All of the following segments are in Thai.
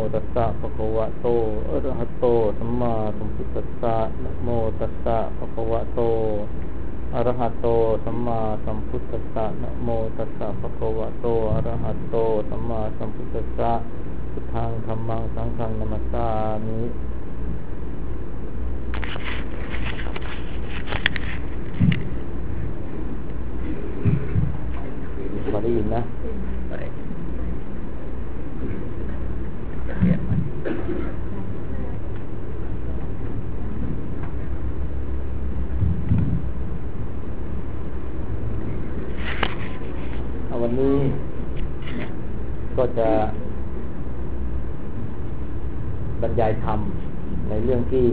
ตัสสะภะคะวะโตอะระหะโตสัมมาสัมพุทธัสสะนะโมตัสสะภะคะวะโตอะระหะโตสัมมาสัมพุทธัสสะนะโมตัสสะภะคะวะโตอะระหะโตสัมมาสัมพุทธัสสะพุทธังธัมมังสังฆังนะมัสสามิพอได้ยินนะวันนี้ก็จะบรรยายธรรมในเรื่องที่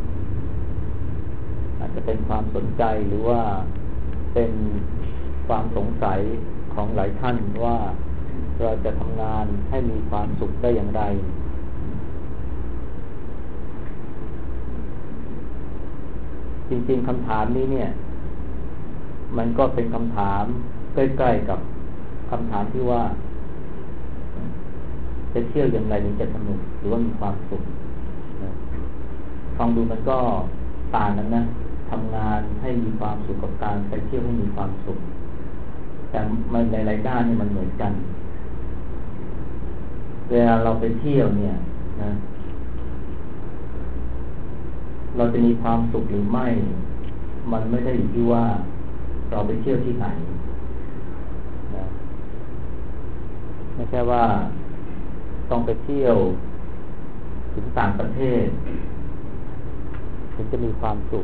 อาจจะเป็นความสนใจหรือว่าเป็นความสงสัยของหลายท่านว่าเราจะทำงานให้มีความสุขได้อย่างไรจริงๆคำถามนี้เนี่ยมันก็เป็นคำถามใกล้ๆกับคำถามที่ว่าจะเที่ยวอย่างไรถึงจะสนุกหรือว่ามีความสุขฟังดูมันก็ต่างกันนะทำงานให้มีความสุขกับการไปเที่ยวให้มีความสุขแต่มันในหลายด้านนี่มันเหมือนกันเวลาเราไปเที่ยวเนี่ยนะเราจะมีความสุขหรือไม่มันไม่ได้อยู่ที่ว่าเราไปเที่ยวที่ไหนนะไม่ใช่ว่าต้องไปเที่ยวถึงต่างประเทศถึงจะมีความสุข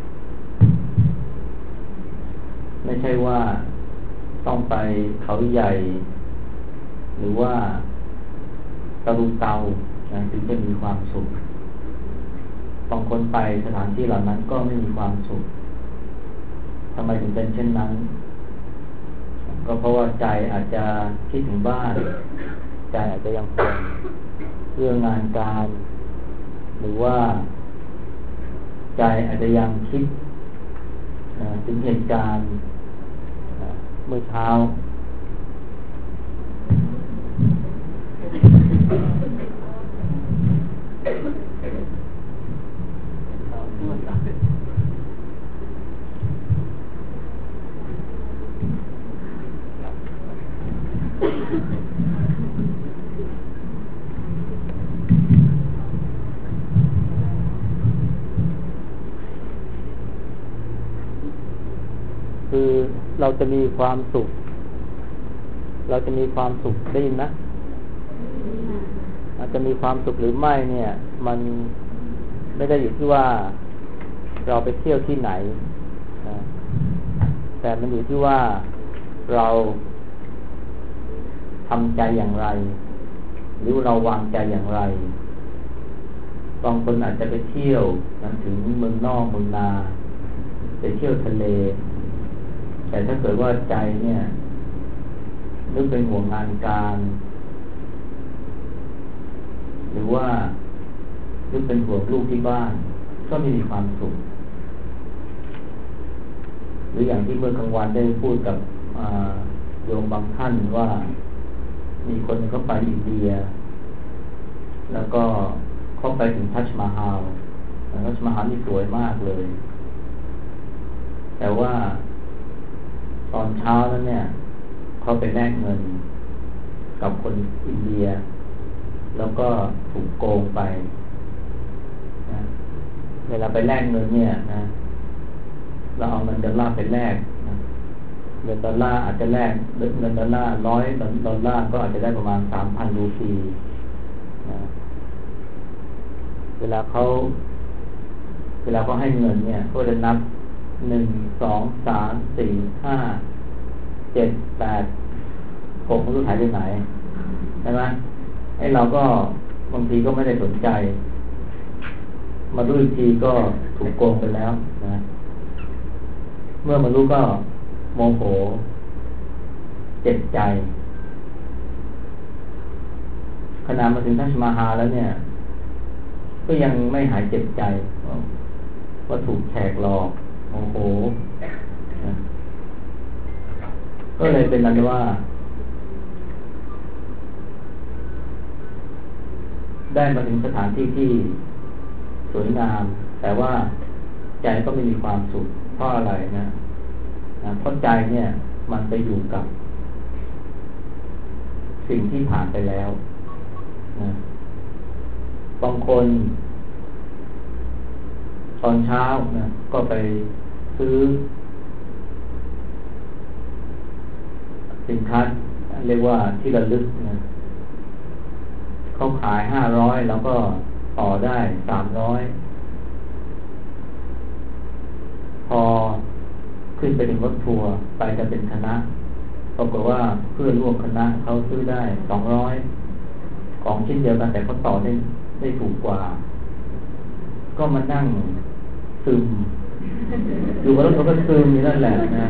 ไม่ใช่ว่าต้องไปเขาใหญ่หรือว่าตะลุเตานะถึงจะมีความสุขบางคนไปสถานที่เหล่านั้นก็ไม่มีความสุขทำไมถึงเป็นเช่นนั้นก็เพราะว่าใจอาจจะคิดถึงบ้านใจอาจจะยังห่วงเรื่องงานการหรือว่าใจอาจจะยังคิดถึงเหตุการณ์เมื่อเช้าคือเราจะมีความสุขได้ยินนะอาจจะมีความสุขหรือไม่เนี่ยมันไม่ได้อยู่ที่ว่าเราไปเที่ยวที่ไหนนะแต่มันอยู่ที่ว่าเราทำใจอย่างไรหรือเราวางใจอย่างไรบางคนอาจจะไปเที่ยวนั้นถึงเมืองนอกเมืองนาไปเที่ยวทะเลแต่ถ้าเกิดว่าใจเนี่ยนึกเป็นห่วงงานการหรือว่านึกเป็นห่วงลูกที่บ้านก็ไม่มีความสุขหรืออย่างที่เมื่อกลางวันได้พูดกับโยมบางท่านว่ามีคนเข้าไปอินเดียแล้วก็เข้าไปถึงทัชมาฮาลนี่สวยมากเลยแต่ว่าตอนเช้านั้นเนี่ยเขาไปแลกเงินกับคนอินเดียแล้วก็ถูกโกงไปนะเวลาไปแลกเงินเนี่ยนะเราเอาเงินดอลลาร์ไปแลกนะเงินดอลลาร์อาจจะแลกเงินดอลลาร์$100ก็อาจจะได้ประมาณ 3,000 รูปีนะเวลาเขาให้เงินเนี่ยเขาจะนับ1 2 3 4 5 7 8 6ไม่รู้หายไปไหนใช่ไหมไอ้เราก็บางทีก็ไม่ได้สนใจมาดูอีกทีก็ถูกโกงไปแล้วนะเมื่อมารู้ก็โมโหเจ็บใจขณะมาถึงทัชมาฮาลแล้วเนี่ยก็ยังไม่หายเจ็บใจว่าถูกแขกหลอกโมโหก็เลยเป็นนั้นว่าได้มาถึงสถานที่ที่สวยงามแต่ว่าใจก็ไม่มีความสุขเพราะอะไรนะเพราะใจเนี่ยมันไปอยู่กับสิ่งที่ผ่านไปแล้วนะบางคนตอนเช้านะก็ไปซื้อสินค้าเรียกว่าที่ระลึกนะเขาขาย500แล้วก็ต่อได้300พอขึ้นไปถึงรถทัวร์ไปจะเป็นคณะปรากฏว่าเพื่อนร่วมคณะเขาซื้อได้200ของชิ้นเดียวกันแต่เขาต่อได้ถูกกว่าก็มานั่งซึมอยู่กับรถเขาก็ซึมอยู่นั่นแหละนะ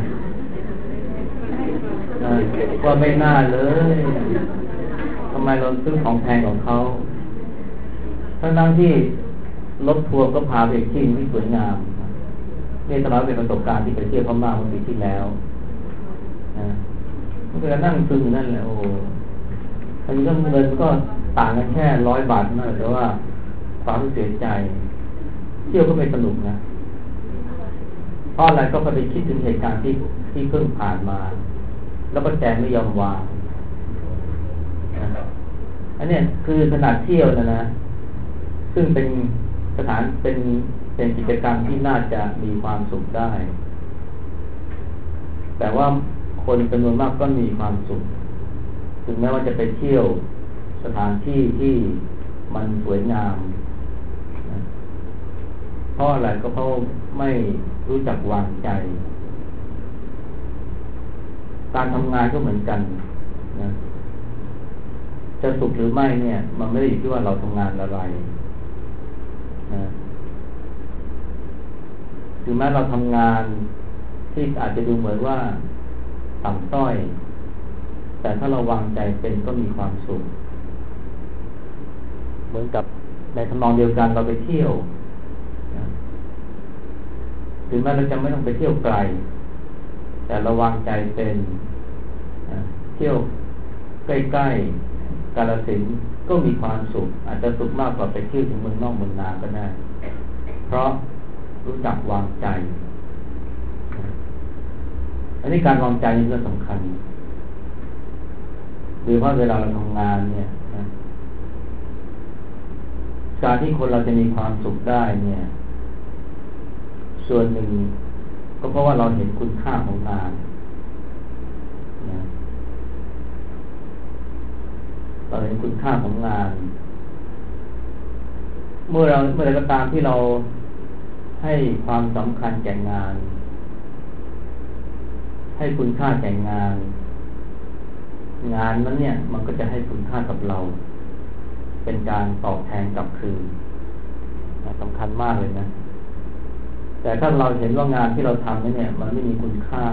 ว่าไม่น่าเลยทำไมเราซื้อของแพงของเขาทั้งที่รถทัวร์ก็พาไปอีกที่ที่สวยงามนี่สำหรับเป็นประสบการณ์ที่ไปเที่ยวพม่าเมื่อปีที่แล้วนะมันก็นั่งซึมอยู่นั่นแหละโอ้อันนี้ก็เงินก็ต่างกันแค่100 บาทนั่นแหละแต่ว่าความเสียใจเที่ยวก็ไม่สนุกนะเพราะอะไรก็ไปคิดถึงเหตุการณ์ที่เพิ่งผ่านมาแล้วก็ใจไม่ยอมวางอันนี้คือขนาดเที่ยวนะซึ่งเป็นสถานเป็นกิจกรรมที่น่าจะมีความสุขได้แต่ว่าคนจำนวนมากก็มีความสุขถึงแม้ว่าจะไปเที่ยวสถานที่ที่มันสวยงามเพราะอะไรก็เพราะไม่รู้จักวางใจการทำงานก็เหมือนกันนะจะสุขหรือไม่เนี่ยมันไม่ได้อยู่ที่ว่าเราทำงานอะไรนะถึงแม้เราทำงานที่อาจจะดูเหมือนว่าต่ำต้อยแต่ถ้าเราวางใจเป็นก็มีความสุขเหมือนกับในทำนองเดียวกันเราไปเที่ยวนะถึงแม้เราจะไม่ต้องไปเที่ยวไกลแต่เราวางใจเป็นเที่ยวใกล้ๆกาฬสินธุ์ก็มีความสุขอาจจะสุขมากกว่าไปเที่ยวถึงเมืองนอกเมืองนาก็ได้เพราะรู้จักวางใจอันนี้การวางใจนี่ก็สำคัญโดยเฉพาะเวลาเราทำงานเนี่ยการที่คนเราจะมีความสุขได้เนี่ยส่วนหนึ่งก็เพราะว่าเราเห็นคุณค่าของงานนะเราเห็นคุณค่าของงานเมื่อไรก็ตามที่เราให้ความสำคัญแก่งานให้คุณค่าแก่งานนั้นเนี่ยมันก็จะให้คุณค่ากับเราเป็นการตอบแทนกลับคืนสำคัญมากเลยนะแต่ถ้าเราเห็นว่างานที่เราทำเนี่ยมันไม่มีคุณค่า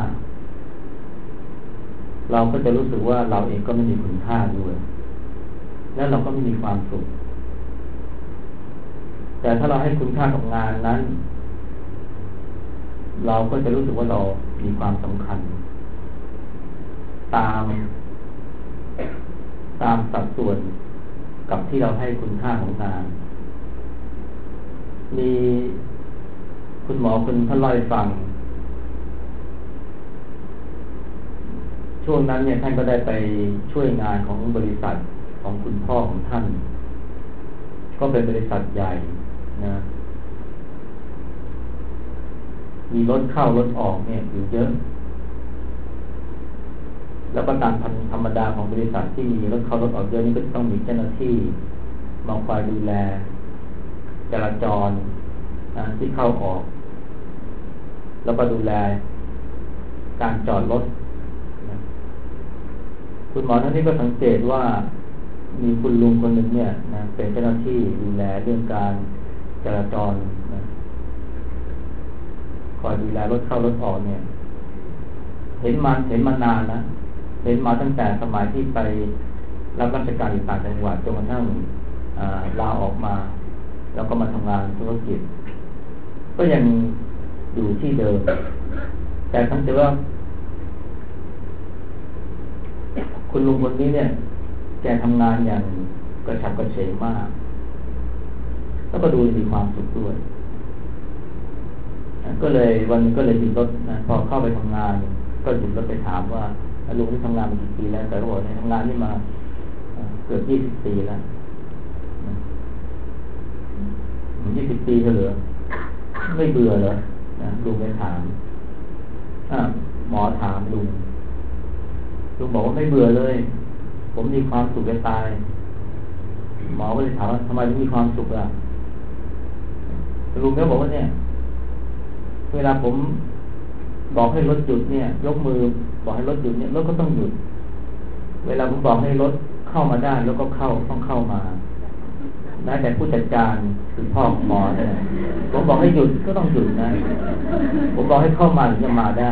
เราก็จะรู้สึกว่าเราเองก็ไม่มีคุณค่าด้วยแล้วเราก็ไม่มีความสุขแต่ถ้าเราให้คุณค่ากับงานนั้นเราก็จะรู้สึกว่าเรามีความสำคัญตามสัดส่วนกับที่เราให้คุณค่าของงานมีคุณหมอคุณท่านเล่าให้ฟังช่วงนั้นเนี่ยท่านก็ได้ไปช่วยงานของบริษัทของคุณพ่อของท่านก็เป็นบริษัทใหญ่นะมีรถเข้ารถออกเนี่ยอยู่เยอะแล้วก็ตามธรรมดาของบริษัทที่มีรถเข้ารถออกเยอะนี่ก็ต้องมีเจ้าหน้าที่มาคอยดูแลจราจรที่เข้าออกแล้วก็ดูแลการจอดรถคุณหมอท่านนี้ก็สังเกตว่ามีคุณลุงคนหนึ่งเนี่ยนะเป็นเจ้าหน้าที่ดูแลเรื่องการจราจรนะคอยดูแลรถเข้ารถออกเนี่ยเห็นมานานนะเห็นมาตั้งแต่สมัยที่ไปรับราชการอยู่ต่างจังหวัดจนกระทั่งลาออกมาแล้วก็มาทำงานธุรกิจก็ยังอยู่ที่เดิมแต่ทั้งแต่ว่าคุณลุงคนนี้เนี่ยแกทำงานอย่างกระฉับกระเฉงมากแล้วก็ดูมีความสุขด้วยก็เลยวันนึงก็เลยหยุดรถนะพอเข้าไปทำงานก็หยุดรถไปถามว่าลุงที่ทำงานมากี่ปีแล้วแต่ก็บอกในทำงานนี่มาเกือบ20 ปีแล้ว20 ปีเหรอไม่เบื่อเหรอลุงไปถามหมอถามลุงบอกว่าไม่เบื่อเลยผมมีความสุขจะตายหมอก็เลยถามว่าทำไมถึงมีความสุขล่ะลุงก็บอกว่าเนี่ยเวลาผมบอกให้รถหยุดเนี่ยยกมือบอกให้รถหยุดเนี่ยรถก็ต้องหยุดเวลาผมบอกให้รถเข้ามาได้รถก็ต้องเข้ามานะแต่ผู้จัดการคือพ่อของหมอเนี่ยผมบอกให้หยุดก็ต้องหยุดนะผมบอกให้เข้ามาถึงจะมาได้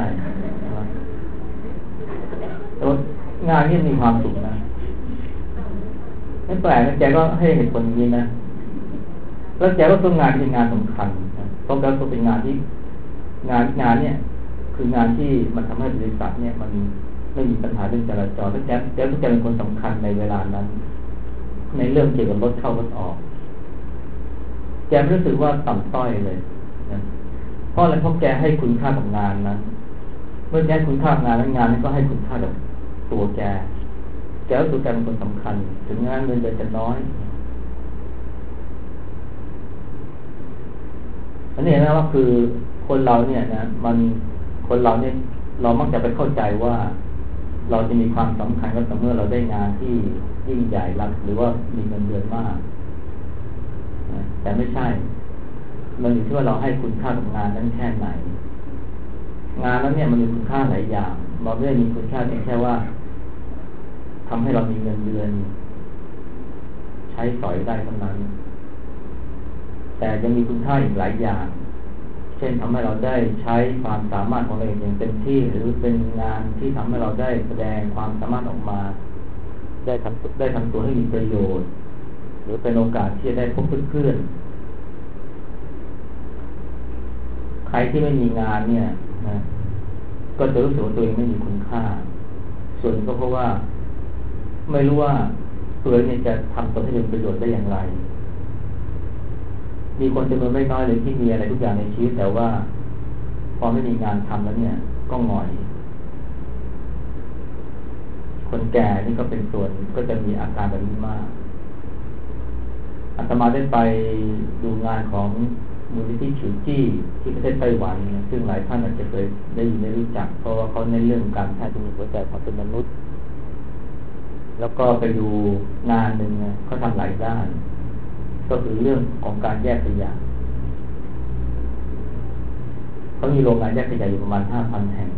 แต่งานนี้มีความสุขนะไม่แปลกนะแกก็ให้เหตุผลนี้นะแล้วแกก็ต้องงานเป็นงานสำคัญนะเพราะแกก็เป็นงานที่งานเนี่ยคืองานที่มันทำให้บริษัทเนี่ยมันไม่มีปัญหาเรื่องจราจรแล้วแกเป็นคนสำคัญในเวลานั้นในเรื่องเกี่ยวกับรถเข้ารถออกแกไม่รู้สึกว่าต่ำต้อยเลยนะเพราะอะไรเพราะแกให้คุณค่ากับงานนั้นเมื่อแกให้คุณค่ากับงานนั้นงานนั้นก็ให้คุณค่ากับตัวแกรู้สึกแกเป็นคนสำคัญถึงงานเงินเดือนจะน้อยอันนี้นะว่าคือคนเราเนี่ยนะคนเราเนี่ยเรามักจะไปเข้าใจว่าเราจะมีความสำคัญก็ต่อเมื่อเราได้งานที่ยิ่งใหญ่รักหรือว่ามีเงินเดือนมากแต่ไม่ใช่มันอยู่ที่ว่าเราให้คุณค่ากับงานนั้นแค่ไหนงานนั้นเนี่ยมันมีคุณค่าหลายอย่างเราไม่ได้มีคุณค่าเพียงแค่ว่าทำให้เรามีเงินเดือนใช้สอยได้เท่านั้นแต่ยังมีคุณค่าอีกหลายอย่างเช่นทำให้เราได้ใช้ความสามารถของเราอย่างเต็มที่หรือเป็นงานที่ทำให้เราได้แสดงความสามารถออกมาได้ทำตัวให้มีประโยชน์หรือเป็นโอกาสที่จะได้พบเพื่อนใครที่ไม่มีงานเนี่ยนะก็จะรู้สึกว่าตัวเองไม่มีคุณค่าส่วนก็เพราะว่าไม่รู้ว่าตัวเองจะทำตัวให้เป็นประโยชน์ได้อย่างไรมีคนจำนวนไม่น้อยเลยที่มีอะไรทุกอย่างในชีวิตแต่ว่าพอไม่มีงานทำแล้วเนี่ยก็หงอยคนแก่นี่ก็เป็นส่วนก็จะมีอาการแบบนี้มากอาตมาได้ไปดูงานของมูลนิธิฉิวจี้ที่ประเทศไต้หวันซึ่งหลายท่านอาจจะเคยได้ยินได้รู้จักเพราะว่าเขาในเรื่องการแพทย์ที่มีหัวใจความเป็นมนุษย์แล้วก็ไปดูงานหนึ่งเขาทำหลายด้านก็คือเรื่องของการแยกขยะเขามีโรงงานแยกขยะอยู่ประมาณ 5,000 แห่ง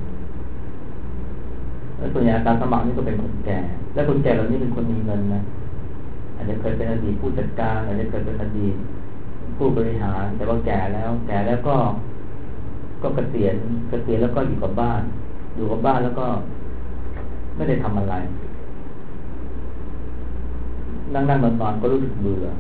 แล้วส่วนใหญ่การสมัครนี่ก็เป็นคนแก่และคนแก่เหล่านี้เป็นคนมีเงินนะอาจจะเคยเป็นอดีตผู้จัดการอาจจะเคยเป็นอดีตผู้บริหารแต่ว่าแก่แล้วก็เกษียณแล้วก็อยู่กับบ้านแล้วก็ไม่ได้ทำอะไรนั่งนอนก็รู้สึกเบื่อ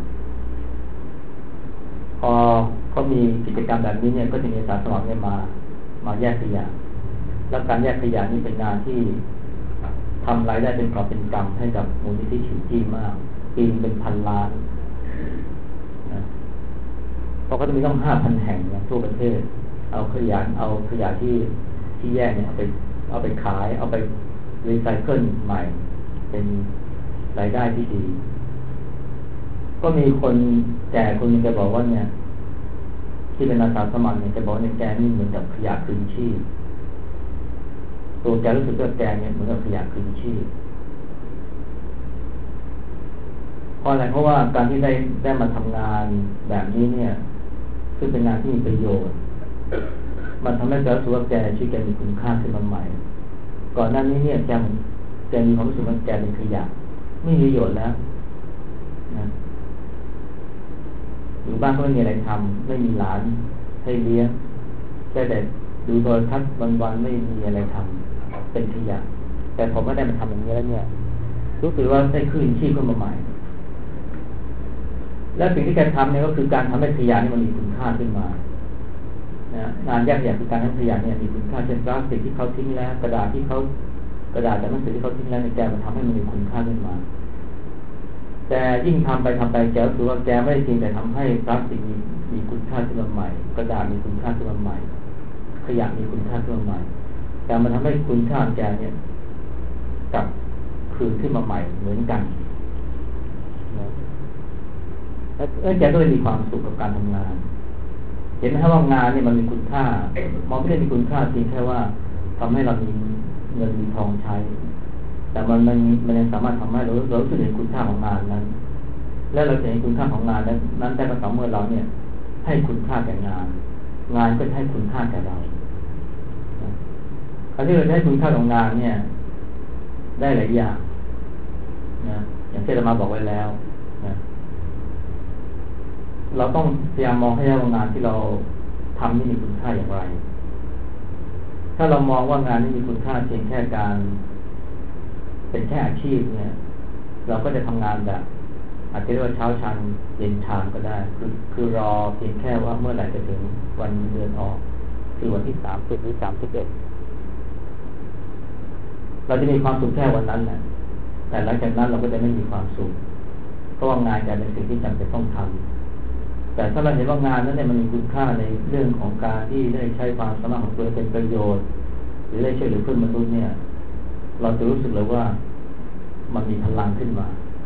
พอเขามีกิจกรรมแบบนี้เนี่ยก็จะมีอาสาสมัครเนี่ยมาแยกขยะแล้วการแยกขยะนี่เป็นงานที่ทำรายได้เป็นกอบเป็นกำให้กับมูลนิธิฉิวจี้มากปีนึงเป็นพันล้านนะเพราะเขาจะมีต้อง 5,000 แห่งนะทั่วประเทศเอาขยะที่แยกเนี่ยเอาไปขายเอาไปรีไซเคิลใหม่เป็นรายได้ที่ดีก็มีคนแก่คนนึงแกบอกว่าเนี่ยที่เป็นอาสาสมัครเนี่ยแกบอกเนี่ยแกนี่เหมือนกับขยะคืนชีพตัวแกรู้สึกว่าแกเนี่ยเหมือนกับขยะคืนชีพเพราะอะไรเพราะว่าการที่ได้มาทำงานแบบนี้เนี่ยซึ่งเป็นงานที่มีประโยชน์มันทำให้แกรู้สึกว่าแกชีวิตแกมีคุณค่าขึ้นมาใหม่ก่อนหน้านี้เนี่ยแกมีความรู้สึกว่าแกเป็นขยะไม่มีประโยชน์แล้วนะอยู่บ้านก็ไม่มีอะไรทำไม่มีหลานให้เลี้ยงแค่แต่ดูโทรทัศน์วันๆไม่มีอะไรทำเป็นขยะแต่ผมไม่ได้มาทำอย่างนี้แล้วเนี่ยรู้สึกว่าได้คืนชีพขึ้นมาใหม่และสิ่งที่แกทำเนี่ยก็คือการทำให้ขยะนี่มันมีคุณค่าขึ้นมานะงานแยกขยะคือการทำขยะเนี่ยมีคุณค่าเช่นพลาสติกที่เขาทิ้งแล้วกระดาษจากหนังสือที่เขาทิ้งแล้วในแกมันทำให้มันมีคุณค่าขึ้นมาแต่ยิ่งทำไปแกก็คือว่าแกไม่ได้จริงแต่ทำให้พลาสติกมีคุณค่าขึ้นมาใหม่กระดาษมีคุณค่าขึ้นมาใหม่ขยะมีคุณค่าขึ้นมาใหม่แต่มันทำให้คุณค่าแกเนี่ยกลับคืนขึ้นมาใหม่เหมือนกันแล้วแกก็เลยมีความสุขกับการทำงานเห็นไหมว่างานเนี่ยมันมีคุณค่ามองไม่ได้มีคุณค่าเพียงแค่ว่าทำให้เรามีเงินมีทองใช้แต่มันยังสามารถทำให้เรารู้สึกเห็นคุณค่าของงานนั้นและเราจะเห็นคุณค่าของงานนั้นได้ก็ต่อเมื่อเราเนี่ยให้คุณค่าแก่งานก็ให้คุณค่าแก่เราคราวที่เราจะให้คุณค่าของงานเนี่ยได้หลายอย่างนะอย่างที่เรามาบอกไว้แล้วนะเราต้องพยายามมองให้ได้ว่างานที่เราทำนี่มีคุณค่าอย่างไรถ้าเรามองว่างานนี้มีคุณค่าเพียงแค่การเป็นแค่อาชีพเนี่ยเราก็จะทำงานแบบอาจจะเรียกว่าเช้าชานเย็นชานก็ได้คือรอเพียงแค่ว่าเมื่อไหร่จะถึงวันเดือนออกคือวันที่30หรือ31เราจะมีความสุขแค่วันนั้นแหละแต่หลังจากนั้นเราก็จะไม่มีความสุขเพราะว่างานจะเป็นสิ่งที่จำเป็นต้องทำแต่ถ้าเราเห็นว่างานนั้นเนี่ยมันมีคุณค่าในเรื่องของการที่ได้ใช้ความสามารถของตัวเป็นประโยชน์หรือได้ช่วยเหลือเพื่อนมนุษย์เนี่ยเราจะรู้สึกเลยว่ามันมีพลังขึ้นมา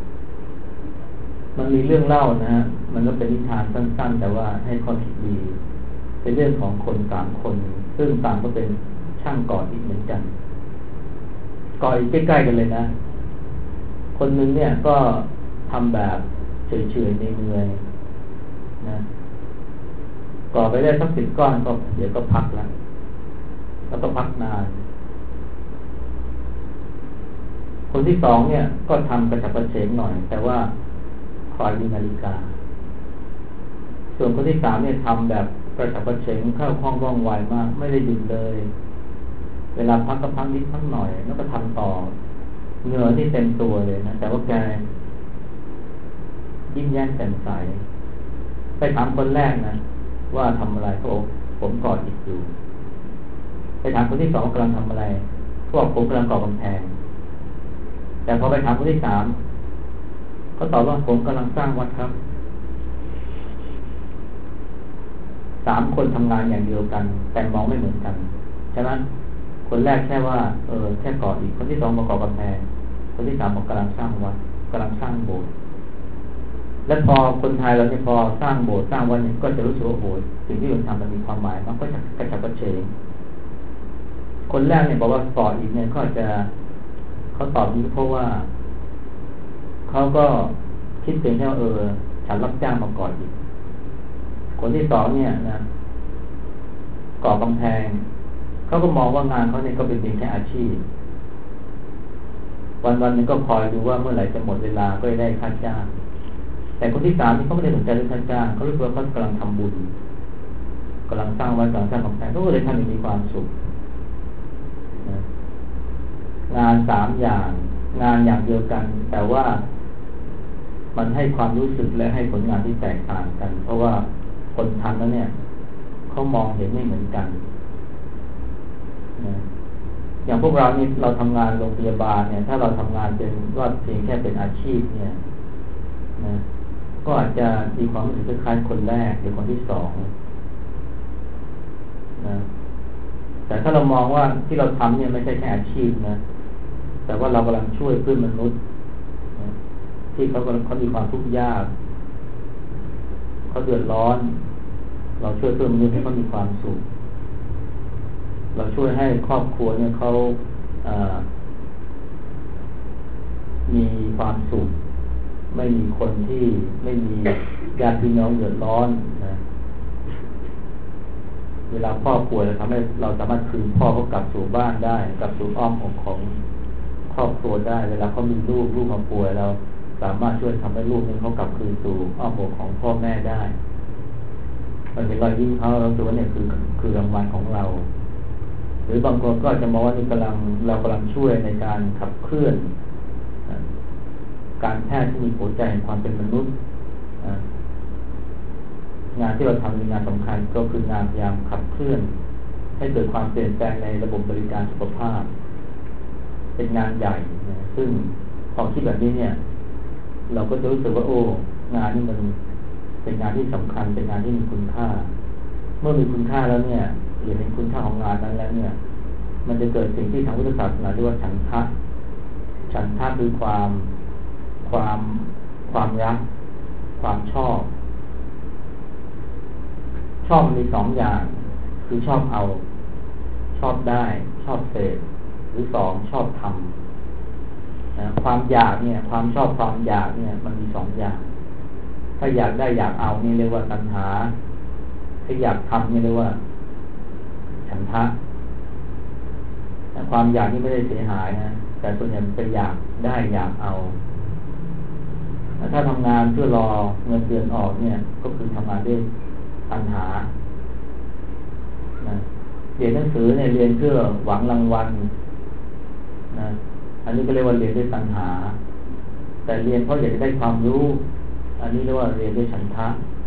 มันมีเรื่องเล่านะฮะมันก็เป็นนิทานสั้นๆแต่ว่าให้ข้อคิดดีเป็นเรื่องของคน3 คนซึ่งต่างก็เป็นช่างก่ออิฐเหมือนกันก่ออิฐใกล้ๆกันเลยนะคนนึงเนี่ยก็ทำแบบเฉยๆในเมืองนะก่อไปได้สัก10 ก้อนก็เดี๋ยวก็พักแล้วก็พักนานคนที่2เนี่ยก็ทำกระฉับกระเฉงหน่อยแต่ว่าคอยดูนาฬิกาส่วนคนที่3เนี่ยทำแบบกระฉับกระเฉงเข้าคล่องว่องไวมากไม่ได้หยุดเลยเวลาพักก็พักนิดพักหน่อยแล้วก็ทำต่อเหงื่อที่เต็มตัวเลยนะแต่ว่าแกยิ้มแย้มแจ่มใสไปถามคนแรกนะว่าทำอะไรเขาบอกผมก่ออิฐอยู่ไปถามคนที่2กำลังทำอะไรเขาบอกผมกำลังก่อกำแพงแต่พอไปถามคนที่3เขาตอบว่าผมกำลังสร้างวัดครับ3 คนทำงานอย่างเดียวกันแต่มองไม่เหมือนกันฉะนั้นคนแรกแค่ว่าแค่ก่ออิฐคนที่2มาก่อกำแพงคนที่3บอกกำลังสร้างวัดกำลังสร้างโบสถ์และพอคนไทยเราเนี่ยพอสร้างโบสถ์สร้างวัดเนี่ยก็จะรู้สึกว่าโอ้โหสิ่งที่เราทำมันมีความหมายมันก็จะกระฉับกระเฉงคนแรกเนี่ยบอกว่าก่ออิฐเนี่ยเขาตอบนี้เพราะว่าเขาก็คิดเพียงแค่ว่าฉันรับจ้างมาก่ออิฐคนที่2เนี่ยนะก่อกำแพงเขาก็มองว่างานเขาเนี่ยก็เป็นเพียงแค่อาชีพวันๆนึงก็คอยดูว่าเมื่อไหร่จะหมดเวลาก็ได้ค่าจ้างแต่คนที่3นี่เขาไม่ได้สนใจเรื่องค่าจ้างเขารู้สึกว่าเขากำลังทำบุญกำลังสร้างวัดกำลังสร้างกำแพงเขาก็เลยทำอย่างมีความสุขงาน3 อย่างงานอย่างเดียวกันแต่ว่ามันให้ความรู้สึกและให้ผลงานที่แตกต่างกันเพราะว่าคนทำแล้วเนี่ยเขามองเห็นไม่เหมือนกันอย่างพวกเรานี่เราทำงานโรงพยาบาลเนี่ยถ้าเราทำงานเป็นว่าเพียงแค่เป็นอาชีพเนี่ยนะก็อาจจะมีความรู้สึกคล้ายๆคนแรกหรือคนที่2นะแต่ถ้าเรามองว่าที่เราทำเนี่ยไม่ใช่แค่อาชีพนะแต่ว่าเรากำลังช่วยเพื่อนมนุษย์นะที่เขามีความทุกข์ยากเขาเดือดร้อนเราช่วยเพื่อนมนุษย์ให้เขามีความสุขเราช่วยให้ครอบครัวเนี่ยเขามีความสุขไม่มีคนที่ไม่มีญาติพี่น้องเดือดร้อนนะเวลาพ่อป่วยเราทำให้เราสามารถคืนพ่อเขากลับสู่บ้านได้กลับสู่อ้อมอกของครอบครัวได้เวลาเขามีลูกมาป่วยเราสามารถช่วยทำให้ลูกนี้เขากลับคืนสู่อ้อมอกของพ่อแม่ได้เราเห็นรอยยิ้มเขาเราตัวเนี่ยคือรางวัลของเราหรือบางคนก็จะมองว่านี่เรากำลังช่วยในการขับเคลื่อนการแพทย์ที่มีหัวใจแห่งความเป็นมนุษย์งานที่เราทำเป็นงานสำคัญก็คืองานพยายามขับเคลื่อนให้เกิดความเปลี่ยนแปลงในระบบบริการสุขภาพเป็นงานใหญ่นะซึ่งพอคิดแบบนี้เนี่ยเราก็จะรู้สึกว่าโอ้งานนี่มันเป็นงานที่สำคัญเป็นงานที่มีคุณค่าเมื่อมีคุณค่าแล้วเนี่ยหรือเห็นคุณค่าของงานนั้นแล้วเนี่ยมันจะเกิดสิ่งที่ทางพุทธศาสนาเรียกว่าฉันทะคือความรักความชอบมันมีสองอย่างคือชอบเอาชอบได้ชอบเสพหรือสองชอบทำนะความอยากเนี่ยความชอบความอยากเนี่ยมันมีสองอย่างถ้าอยากได้อยากเอานี่เรียกว่าตัณหาถ้าอยากทำนี่เรียกว่าฉันทะความอยากนี่ไม่ได้เสียหายนะแต่ส่วนใหญ่มันเป็นอยากได้อยากเอาถ้าทำงานเพื่อรอเงินเดือนออกเนี่ยก็คือทำงานด้วยตัณหานะเรียนหนังสือเนี่ยเรียนเพื่อหวังรางวัลนะอันนี้ก็เรียกว่าเรียนด้วยตัณหาแต่เรียนเพราะอยากจะได้ความรู้อันนี้เรียกว่าเรียนด้วยฉันทะ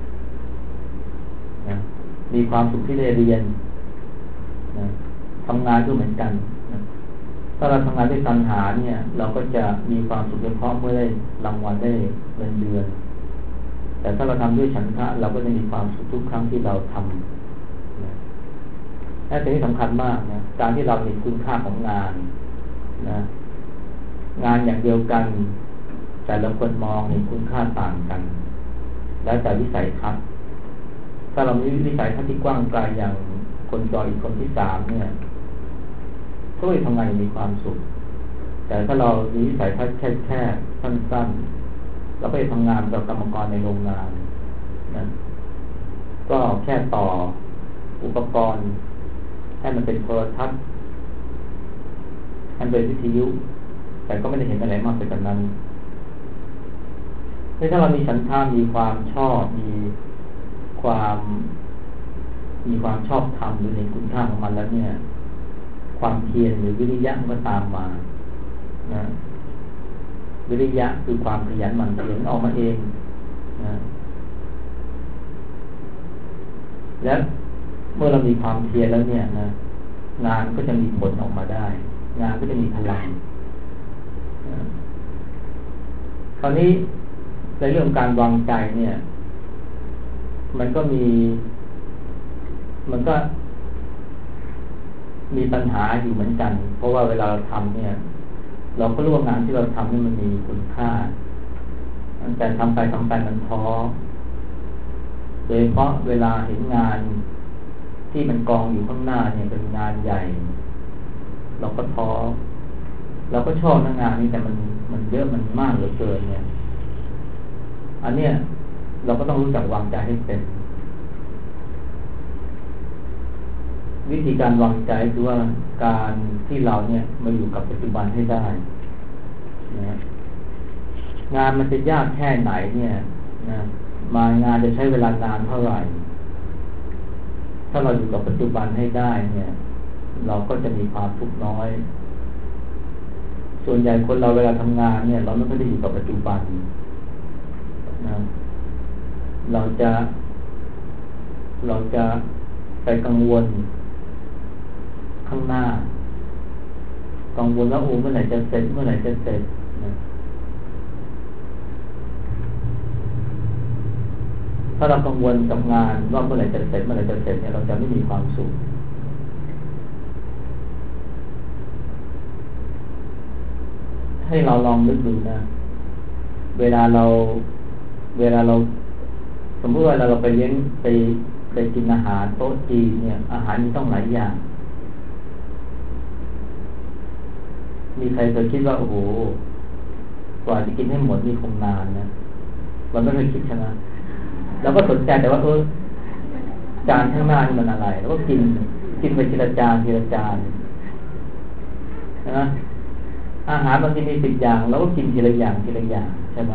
นะมีความสุขที่ได้เรียนนะทำงานก็เหมือนกันนะถ้าเราทำงานด้วยตัณหาเนี่ยเราก็จะมีความสุขเฉพาะเมื่อได้รางวัลได้เงินเดือนแต่ถ้าเราทำด้วยฉันทะเราก็จะมีความสุขทุกครั้งที่เราทำนะและสิ่งที่สำคัญมากนะการที่เราเห็นคุณค่าของงานนะงานอย่างเดียวกันแต่ละคนมองเห็นคุณค่าต่างกันแล้วแต่วิสัยทัศน์ถ้าเรามีวิสัยทัศน์ที่กว้างไกลอย่างคนจอยอีกคนที่สามเนี่ยก็จะทำงานมีความสุขแต่ถ้าเรามีวิสัยทัศน์แค่สั้นๆเราก็จะทำงานกับกรรมกรในโรงงานนะก็แค่ต่ออุปกรณ์ให้มันเป็นโทรทัศน์ให้เป็นวิทยุแต่ก็ไม่ได้เห็นอะไรมากไปกว่านั้นถ้าเรามีฉันทะมีความชอบมีความชอบธรรมหรือเห็นคุณค่าของมันแล้วเนี่ยความเพียรหรือวิริยะมันก็ตามมานะวิริยะคือความขยันหมั่นเพียรออกมาเองนะและเมื่อเรามีความเพียรแล้วเนี่ยนะงานก็จะมีผลออกมาได้งานก็จะมีพลังนะคราวนี้ในเรื่องการวางใจเนี่ยมันก็มีปัญหาอยู่เหมือนกันเพราะว่าเวลาเราทำเนี่ยเราก็รู้ว่างานที่เราทำนี่มันมีคุณค่าแต่ทำไปมันท้อโดยเฉพาะเวลาเห็นงานที่มันกองอยู่ข้างหน้าเนี่ยเป็นงานใหญ่เราก็ท้อเราก็ชอบงานนี้แต่มันเยอะมันมากเหลือเกินเนี่ยอันเนี้ยเราก็ต้องรู้จักวางใจให้เป็นวิธีการวางใจคือว่าการที่เราเนี่ยมาอยู่กับปัจจุบันให้ได้นะงานมันจะยากแค่ไหนเนี่ยนะงานจะใช้เวลานานเท่าไหร่ถ้าเราอยู่กับปัจจุบันให้ได้เนี่ยเราก็จะมีความทุกข์น้อยส่วนใหญ่คนเราเวลาทำงานเนี่ยเราไม่ค่อยได้อยู่กับปัจจุบันนะเราจะไปกังวลข้างหน้ากังวลว่าเมื่อไหร่จะเสร็จนะถ้าเรากังวลกับงานว่าเมื่อไหร่จะเสร็จเนี่ยเราจะไม่มีความสุขให้เราลองนึกดูนะเวลาเราสมมติว่าเราไปเลี้ยงไปกินอาหารโต๊ะจีนเนี่ยอาหารมีต้องหลายอย่างมีใครเคยคิดว่าโอ้โหกว่าจะกินให้หมดนี่คงนานนะมันไม่เคยคิดใช่ไหมเราก็สนใจแต่ว่าจานข้างหน้านี่มันอะไรแล้วก็กินไปทีละจานนะอาหารบางทีมี10 อย่างเราก็กินทีละอย่างใช่ไหม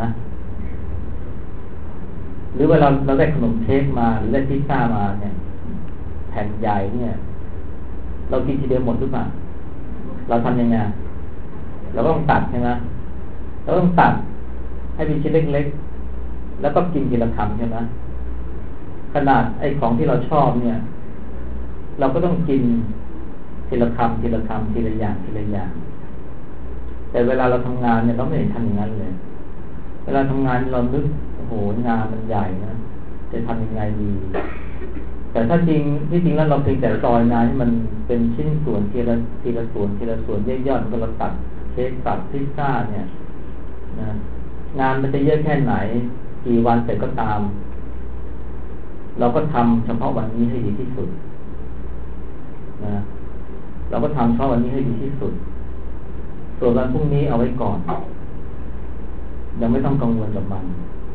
หรือว่าเราได้ขนมเค้กมาหรือได้พิซซ่ามาเนี่ยแผ่นใหญ่เนี่ยเรากินทีเดียวหมดหรือเปล่าเราทำยังไงเราก็ต้องตัดใช่ไหมเราต้องตัดให้เป็นชิ้นเล็กๆแล้วก็กินทีละคำใช่ไหมขนาดไอ้ของที่เราชอบเนี่ยเราก็ต้องกินทีละคำทีละอย่างแต่เวลาเราทำงานเนี่ยเราไม่เห็นทำอย่างนั้นเลยเวลาทำงานเรานึกโอ้โหงานมันใหญ่นะจะทำยังไงดีแต่ถ้าจริงที่จริงแล้วเราเพียงแต่ซอยงานให้มันเป็นชิ้นส่วนทีละส่วนย่อยๆมันก็เราตัดเค้กตัดพิซซ่าเนี่ยนะงานมันจะเยอะแค่ไหนกี่วันเสร็จก็ตามเราก็ทำเฉพาะวันนี้ให้ดีที่สุดนะเราก็ทำเฉพาะวันนี้ให้ดีที่สุดส่วนวันพรุ่งนี้เอาไว้ก่อนยังไม่ต้องกังวลกับมัน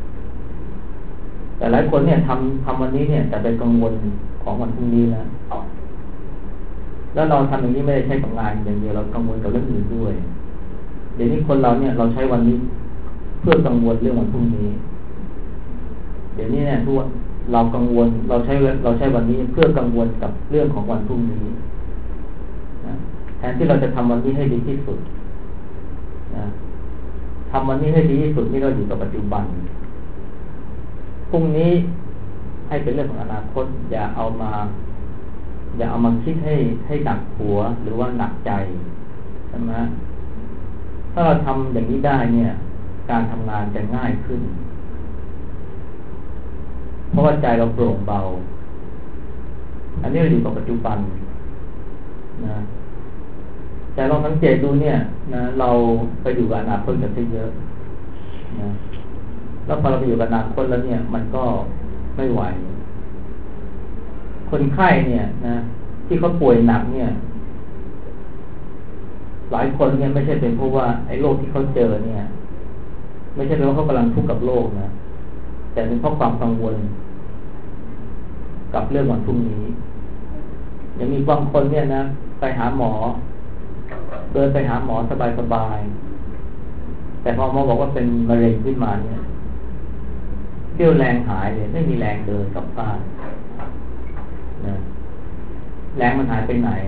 แต่หลายคนเนี่ยทำวันนี้เนี่ยแต่ไปกังวลของวันพรุ่งนี้แล้วเราทำอย่างนี้ไม่ได้ใช้กับงานอย่างเดียวเรากังวลกับเรื่องอื่นด้วยเดี๋ยวนี้คนเราเนี่ยเราใช้วันนี้เพื่อกังวลเรื่องวันพรุ่งนี้เดี๋ยวนี้เนี่ยทุกเรากังวลเราใช้วันนี้เพื่อกังวลกับเรื่องของวันพรุ่งนี้นะแทนที่เราจะทำวันนี้ให้ดีที่สุดนะทำวันนี้ให้ดีที่สุดนี่เราอยู่กับปัจจุบันพรุ่งนี้ให้เป็นเรื่องของอนาคตอย่าเอามาคิดให้หนักหัวหรือว่าหนักใจใช่ไหมถ้าเราทำอย่างนี้ได้เนี่ยการทำงานจะง่ายขึ้นเพราะว่าใจเราโปร่งเบาอันนี้เราอยู่กับปัจจุบันนะแต่ลองสังเกตดูเนี่ยนะเราไปอยู่กับอนาคตกันเยอะนะแล้วพอเราไปอยู่กับอนาคตแล้วเนี่ยมันก็ไม่ไหวคนไข้เนี่ยนะที่เขาป่วยหนักเนี่ยหลายคนเนี่ยไม่ใช่เป็นเพราะว่าไอ้โรคที่เขาเจอเนี่ยไม่ใช่เพราะเขากำลังทุกข์กับโรคนะแต่เป็นเพราะความกังวลกับเรื่องวันพรุ่งนี้ยังมีบางคนเนี่ยนะไปหาหมอเดินไปหาหมอสบายๆแต่พอหมอบอกว่าเป็นมะเร็งขึ้นมาเนี่ยเรี่ยวแรงหายเลยไม่มีแรงเดินกลับบ้านนะแรงมันหายไปไหน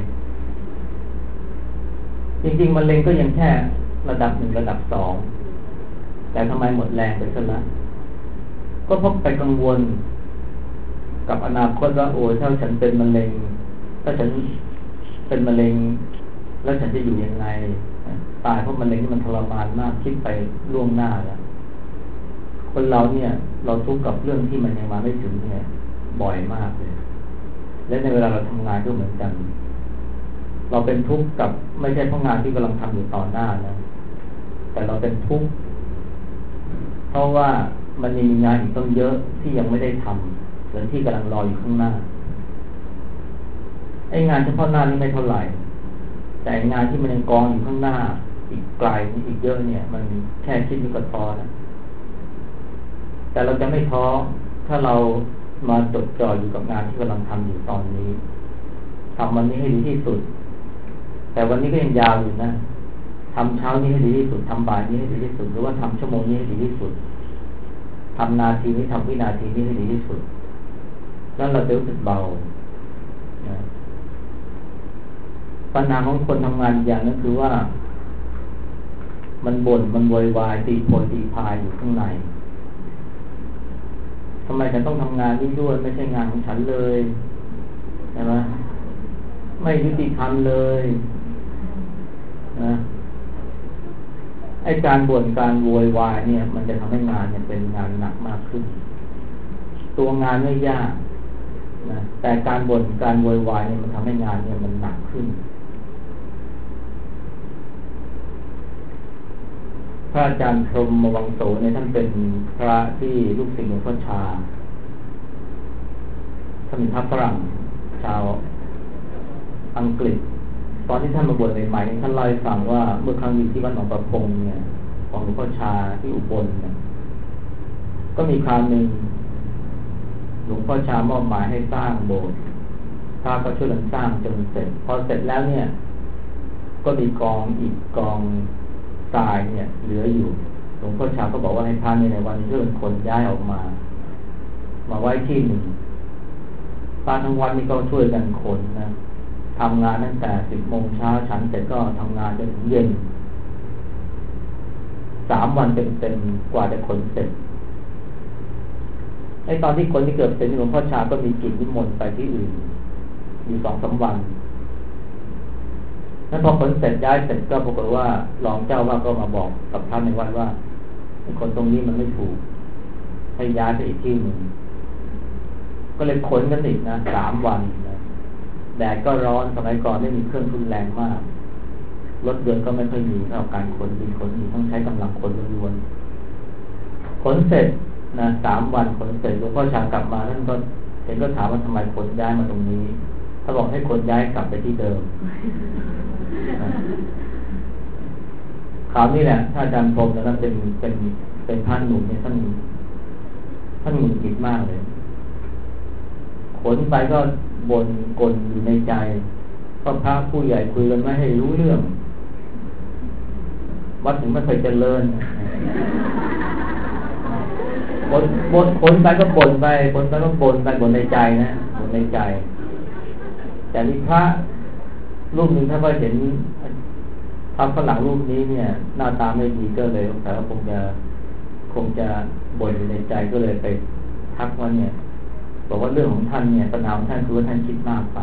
จริงๆมะเร็งก็ยังแค่ระดับ1ระดับ2แต่ทำไมหมดแรงไปซะละก็เพราะไปกังวลกับอนาคตว่าโอ้ถ้าฉันเป็นมะเร็งถ้าฉันเป็นมะเร็งแล้วฉันจะอยู่ยังไงตายเพราะมะเร็งนี่มันทรมานมากคิดไปล่วงหน้าแล้วคนเราเนี่ยเราทุกข์กับเรื่องที่มันยังมาไม่ถึงเนี่ยบ่อยมากเลยและในเวลาเราทำงานก็เหมือนกันเราเป็นทุกข์กับไม่ใช่เพราะงานที่กำลังทำอยู่ต่อหน้านะแต่เราเป็นทุกข์เพราะว่ามันยังมีงานอีกต้องเยอะที่ยังไม่ได้ทำหรือที่กำลังรออยู่ข้างหน้าไอ้งานเฉพาะหน้านี่ไม่เท่าไหร่แต่งานที่มันยังกองอยู่ข้างหน้าอีกไกลอีกเยอะเนี่ยมันแค่คิดนี่ก็ท้อนะแต่เราจะไม่ท้อถ้าเรามาจดจ่ออยู่กับงานที่กำลังทำอยู่ตอนนี้ทำวันนี้ให้ดีที่สุดแต่วันนี้ก็ยังยาวอยู่นะทำเช้านี้ให้ดีที่สุดทำบ่ายนี้ให้ดีที่สุดหรือว่าทำชั่วโมงนี้ให้ดีที่สุดทำนาทีนี้ทำวินาทีนี้ให้ดีที่สุดแล้วเราจะรู้สึกเบาปัญหาของคนทำงานอย่างนั้นคือว่ามันบ่นมันโวยวายตีโพยตีพายอยู่ข้างในทำไมฉันต้องทำงานนี้ด้วยไม่ใช่งานของฉันเลยใช่ไหมไม่ยุติธรรมเลยนะไอ้การบ่นการโวยวายเนี่ยมันจะทำให้งานเนี่ยเป็นงานหนักมากขึ้นตัวงานไม่ยากนะแต่การบ่นการโวยวายเนี่ยมันทำให้งานเนี่ยมันหนักขึ้นพระอาจารย์พรหมวังโสเนี่ยท่านเป็นพระที่ลูกศิษย์หลวงพ่อชาท่านเป็นพระฝรั่งชาวอังกฤษตอนที่ท่านมาบวชใหม่ๆท่านเล่าให้ฟังว่าเมื่อครั้งอยู่ที่วัดหนองประพงเนี่ยของหลวงพ่อชาที่อุบลเนี่ยก็มีคราวหนึ่งหลวงพ่อชามอบหมายให้สร้างโบสถ์พระก็ช่วยกันสร้างจนเสร็จพอเสร็จแล้วเนี่ยก็มีกองอิฐกองทรายเนี่ยเหลืออยู่หลวงพ่อชาก็บอกว่าให้พระในวันนี้ช่วยกันขนย้ายออกมาไว้ที่หนึ่งพระทั้งวันนี้ก็ช่วยกันขนนะทำงานตั้งแต่10 โมงเช้าฉันเสร็จก็ทำงานจนถึงเย็น3 วันเต็มๆกว่าจะขนเสร็จไอ้ตอนที่ขนที่เกิดเป็นหลวงพ่อชาก็มีกิจนิมนต์ไปที่อื่นอยู่2-3 วันนั้นพอขนเสร็จย้ายเสร็จก็ปรากฏว่ารองเจ้าว่าก็มาบอกกับท่านในวัดว่าคนตรงนี้มันไม่ถูกให้ย้ายไปอีกที่หนึ่งก็เลยขนกันอีกนะ3 วันนะแดดก็ร้อนสมัยก่อนไม่มีเครื่องทุนแรงมากรถยนต์ก็ไม่ค่อยมีเท่าการขนดินขนหินต้องใช้กำลังคนล้วนๆขนเสร็จนะ3 วันขนเสร็จหลวงพ่อชากลับมาท่านก็เห็นก็ถามว่าทำไมขนย้ายมาตรงนี้ถ้าบอกให้ขนย้ายกลับไปที่เดิมคราวนี้แหละถ้าอาจารย์พรหมนะเป็นพระหนุ่มเนี่ยท่านหงุดหงิดมากเลยขนไปก็บ่นกลอยู่ในใจเพราะพระผู้ใหญ่คุยกันไม่ให้รู้เรื่องวัดถึงไม่เคยเจริญขนไปก็บ่นไปขนไปก็บ่นไปบ่นในใจนะบ่นในใจแต่มีพระรูปหนึ่งถ้าว่าเห็นพระฝรั่งรูปนี้เนี่ยหน้าตาไม่ดีก็เลยแต่ว่าคงจะบ่นอยู่ในใจก็เลยไปทักว่าเนี่ยบอกว่าเรื่องของท่านเนี่ยปัญหาของท่านคือว่าท่านคิดมากไป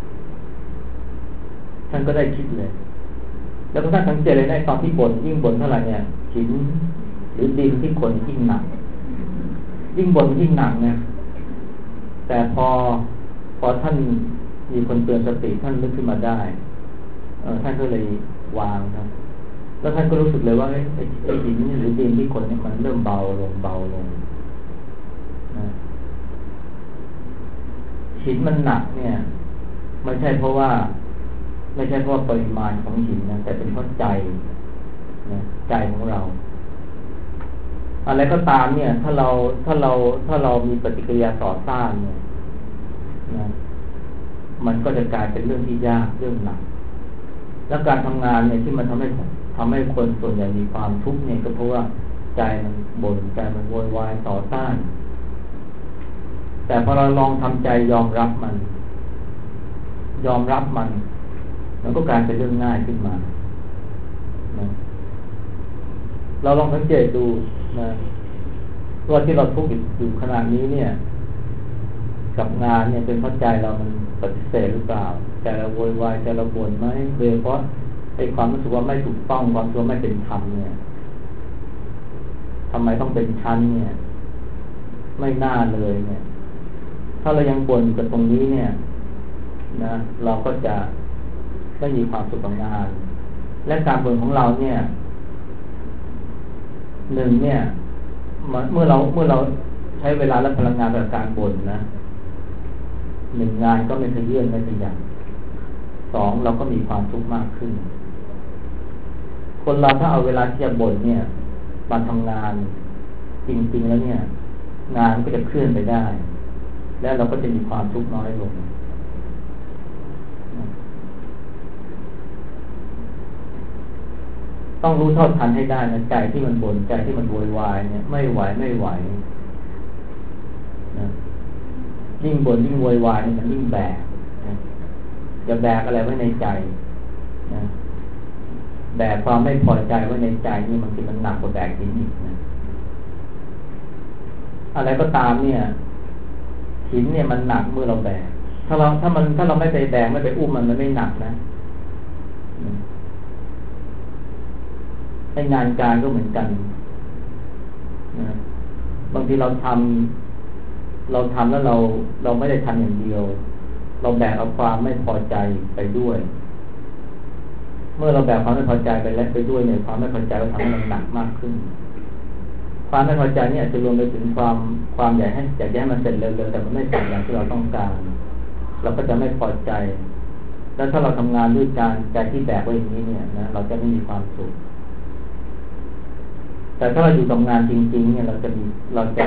ท่านก็ได้คิดเลยแล้วก็ท่านสังเกตเลยในตอนที่บ่นยิ่งบ่นเท่าไหร่เนี่ยหินหรือดินที่ขนยิ่งหนักยิ่งบ่นยิ่งหนักเนี่ยแต่พอท่านมีคนเตือนสติท่านนึกขึ้นมาได้ท่านก็เลยวางครับแล้วท่านก็รู้สึกเลยว่าไอ้หินหรือดินที่ขนเนี่ยมันเริ่มเบาลงนะหินมันหนักเนี่ยไม่ใช่เพราะว่าปริมาณของหินนะแต่เป็นเพราะใจนะใจของเราอะไรก็ตามเนี่ยถ้าเรามีปฏิกิริยาต่อต้านเนี่ยนะมันก็จะกลายเป็นเรื่องที่ยากเรื่องหนักแล้วการทำงานเนี่ยที่มันทำให้คนส่วนใหญ่มีความทุกข์เนี่ยก็เพราะว่าใจมันบ่นใจมันโวยวายต่อต้านแต่พอเราลองทำใจยอมรับมันก็กลายเป็นเรื่องง่ายขึ้นมานะเราลองสังเกตดูนะว่าที่เราทุกข์อยู่ขนาดนี้เนี่ยกับงานเนี่ยเป็นเพราะใจเรามันปฏิเสธหรือเปล่าใจเราโวยวายใจเราบ่นไหมโดยเฉพาะไอ้ความรู้สึกว่าไม่ถูกต้องความรู้สึกว่าไม่เป็นธรรมเนี่ยทำไมต้องเป็นชั้นเนี่ยไม่น่าเลยเนี่ยถ้าเรายังบ่นอยู่กับตรงนี้เนี่ยนะเราก็จะไม่มีความสุขกับงานและการบ่นของเราเนี่ยหนึ่งเนี่ยเมื่อเราใช้เวลาและพลังงานกับการบ่นนะ1 งานก็ไม่ขยื่นไม่ขยัน2เราก็มีความทุกข์มากขึ้นคนเราถ้าเอาเวลาที่จะบ่นเนี่ยมาทำงานจริงๆแล้วเนี่ยงานก็จะเคลื่อนไปได้และเราก็จะมีความทุกข์น้อยลงต้องรู้เท่าทันให้ได้นะใจที่มันบ่นใจที่มันโวยวายเนี่ยไม่ไหวนะยิ่งบ่นยิ่งโวยวายมันยิ่งแบกนะอย่าแบกอะไรไว้ในใจนะแบกความไม่พอใจไว้ในใจนี่มันคือมันหนักกว่าแบกหินอีกนะอะไรก็ตามเนี่ยหินเนี่ยมันหนักเมื่อเราแบกถ้าเราไม่ไปแบกไม่ไปอุ้มมันไม่หนักนะให้งานการก็เหมือนกันนะบางทีเราทำแล้วเราไม่ได้ทำอย่างเดียวเราแบกเอาความไม่พอใจไปด้วยเมื่อเราแบกความไม่พอใจไปและไปด้วยเนี่ยความไม่พอใจก็ทำให้มันหนักมากขึ้นความไม่พอใจนี่อาจจะรวมไปถึงความอยากให้มันเสร็จเร็วๆแต่มันไม่เสร็จอย่างที่เราต้องการเราก็จะไม่พอใจแล้วถ้าเราทำงานด้วยการใจที่แบกไว้อย่างนี้เนี่ยนะเราจะไม่มีความสุขแต่ถ้าเราอยู่กับงานจริงๆเนี่ยเราจะมี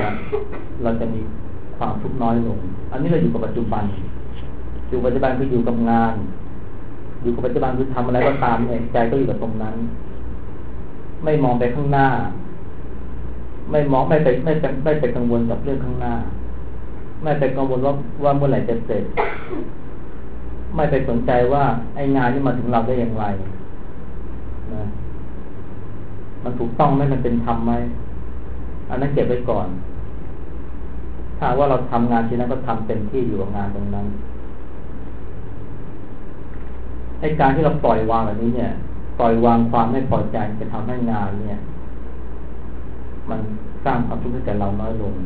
ความทุกข์น้อยลงอันนี้เราอยู่กับปัจจุบันคืออยู่กับปัจจุบันคือทำอะไรก็ตามเนี่ยใจก็อยู่กับตรงนั้นไม่มองไปข้างหน้าไม่ไปกังวลกับเรื่องข้างหน้าไม่ไปกังวลว่าเมื่อไหร่จะเสร็จไม่ไปสนใจว่าไอ้งานนี้มาถึงเราได้อย่างไรนะมันถูกต้องไหมมันเป็นธรรมไหมอันนั้นเก็บไว้ก่อนถ้าว่าเราทำงานที่นั้นก็ทำเต็มที่อยู่กับงานตรงนั้นไอ้การที่เราปล่อยวางแบบนี้เนี่ยปล่อยวางความไม่พอใจจะทำให้งานเนี่ยมันสร้างความทุกข์ให้แก่เราน้อยลง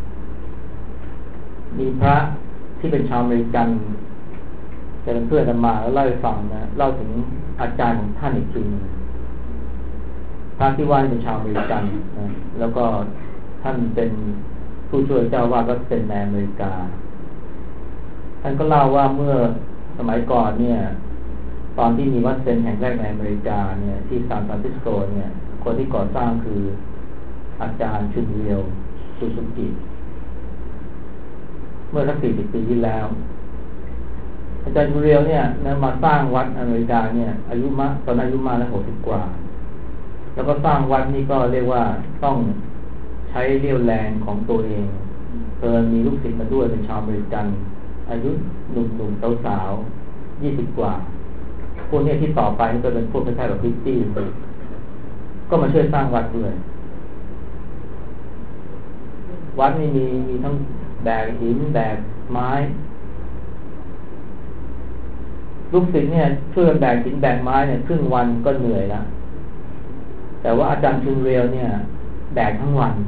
มีพระที่เป็นชาวอเมริกันเป็นเพื่อนกันมาแล้วเล่าให้ฟังนะเล่าถึงอาจารย์ของท่านอีกทีนึงพระที่ว่าเป็นชาวอเมริกันนะแล้วก็ท่านเป็นผู้ช่วยเจ้าวาดวัดเซนต์ในอเมริกาท่านก็เล่าว่าเมื่อสมัยก่อนเนี่ยตอนที่มีวัดเซนต์แห่งแรกในอเมริกาเนี่ยที่ซานฟรานซิสโกเนี่ยคนที่ก่อสร้างคืออาจารย์ชุนเรียวซูซูกิเมื่อสัก40 ปีที่แล้วอาจารย์ชุนเรียวเนี่ยมาสร้างวัดอเมริกาเนี่ยตอนอายุมาแล้ว60 กว่าแล้วก็สร้างวัดนี่ก็เรียกว่าต้องใช้เรี่ยวแรงของตัวเองมีลูกศิษย์มาด้วยเป็นชาวอเมริกันอายุหนุ่มๆสาวๆ20 กว่าพวกนี้ที่ต่อไปก็เป็นพวกคล้ายๆแบบพิตตี้ก็มาช่วยสร้างวัดด้วยวัดนี่มีทั้งแบกหินแบกไม้ลูกศิษย์เนี่ยช่วยกันแบกหินแบกไม้เนี่ยครึ่งวันก็เหนื่อยแล้วแต่ว่าอาจารย์ชุนเรียวเนี่ยแบกทั้งวัน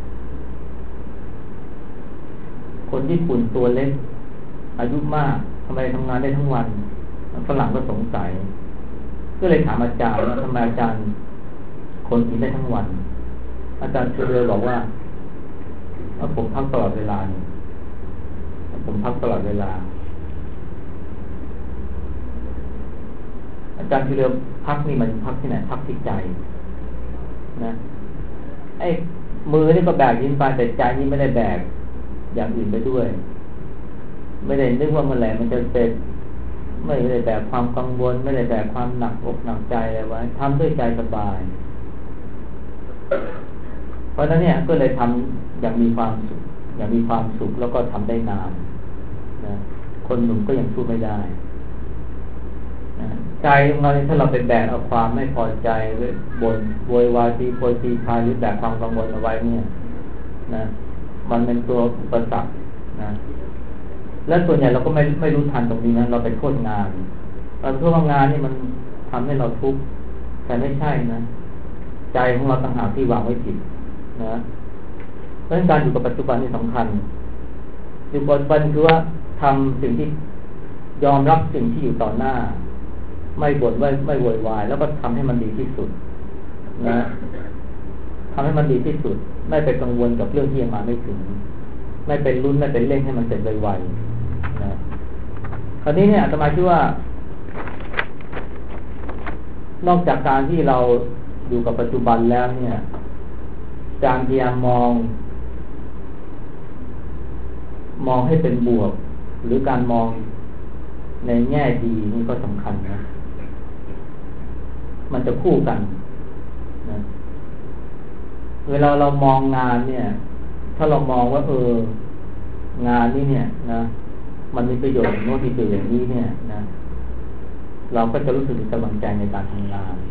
คนญี่ปุ่นตัวเล็กอายุมากทำไมทำงานได้ทั้งวันฝรั่งก็สงสัยก็เลยถามอาจารย์ว่าทำไมอาจารย์คนนี้ได้ทั้งวันอาจารย์ชุนเรียวบอกว่าผมพักตลอดเวลาเนี่ยผมพักตลอดเวลาอาจารย์ชุนเรียวพักนี่มันพักที่ไหนพักที่ใจนะไอ้มือนี่ก็แบกยินไปแต่ใจนี่ไม่ได้แบกอย่างอื่นไปด้วยไม่ได้นึกว่าเมื่อไหร่มันจะเสร็จไม่ได้แบกความกังวลไม่ได้แบกความหนักอกหนักใจอะไรไว้ทำด้วยใจสบายเพราะฉะนั้นเนี่ยก็เลยทำอย่างมีความสุขแล้วก็ทำได้นานนะคนหนุ่มก็ยังสู้ไม่ได้นะใจของเราถ้าเราไปแบกเอาความไม่พอใจบ่นโวยวายตีโพยตีพายหรือแบกความกังวลเอาไว้เนี่ยนะมันเป็นตัวอุปสรรคนะและส่วนใหญ่เราก็ไม่รู้ทันตรงนี้นะเราไปโทษงานเราโทษว่างานนี่มันทำให้เราทุกข์แต่ไม่ใช่นะใจของเราต่างหากที่วางไว้ผิดนะเพราะฉะนั้นการอยู่กับปัจจุบันนี่สำคัญอยู่กับปัจจุบันคือว่าทำสิ่งที่ยอมรับสิ่งที่อยู่ต่อหน้าไม่บ่นไม่โวยวายแล้วก็ทำให้มันดีที่สุดนะทำให้มันดีที่สุดไม่ไปกังวลกับเรื่องที่ยังมาไม่ถึงไม่เป็นลุ้นไม่เป็นเร่งให้มันเสร็จไวๆนะคราวนี้เนี่ยอาตมาคิดว่านอกจากการที่เราอยู่กับปัจจุบันแล้วเนี่ยการพยายามมองให้เป็นบวกหรือการมองในแง่ดีนี่ก็สำคัญนะมันจะคู่กันนะเวลาเรามองงานเนี่ยถ้าเรามองว่างานนี้เนี่ยนะมันมีประโยชน์อย่างโน้นมีประโยชน์อย่างนี้เนี่ยนะเราก็จะรู้สึกมีกำลังใจในการทำงาน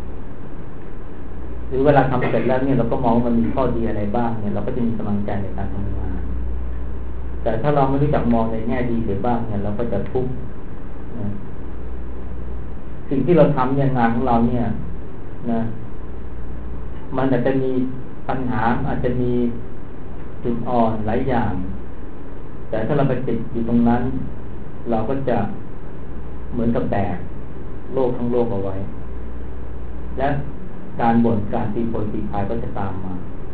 หรือเวลาทำเสร็จแล้วเนี่ยเราก็มองว่ามันมีข้อดีอะไรบ้างเนี่ยเราก็จะมีกำลังใจในการทำงานแต่ถ้าเราไม่รู้จักมองในแง่ดีเสียบ้างเนี่ยเราก็จะทุกข์นะสิ่งที่เราทำเนี่ยงานของเราเนี่ยนะมันอาจจะมีปัญหาอาจจะมีจุดอ่อนหลายอย่างแต่ถ้าเราไปติดอยู่ตรงนั้นเราก็จะเหมือนกับแบกโลกทั้งโลกเอาไว้และการบ่นการตีโพยตีพายก็จะตามมา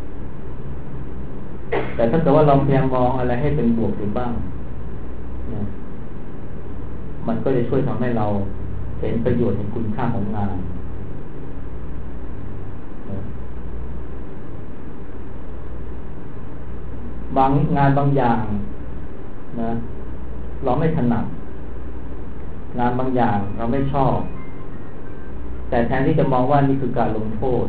แต่ถ้าเกิดว่าเราพยายามมองอะไรให้เป็นบวกอยู่บ้างนะมันก็จะช่วยทำให้เราเห็นประโยชน์ในคุณค่าของงานบางงานบางอย่างนะเราไม่ถนัดงานบางอย่างเราไม่ชอบแต่แทนที่จะมองว่านี่คือการลงโทษ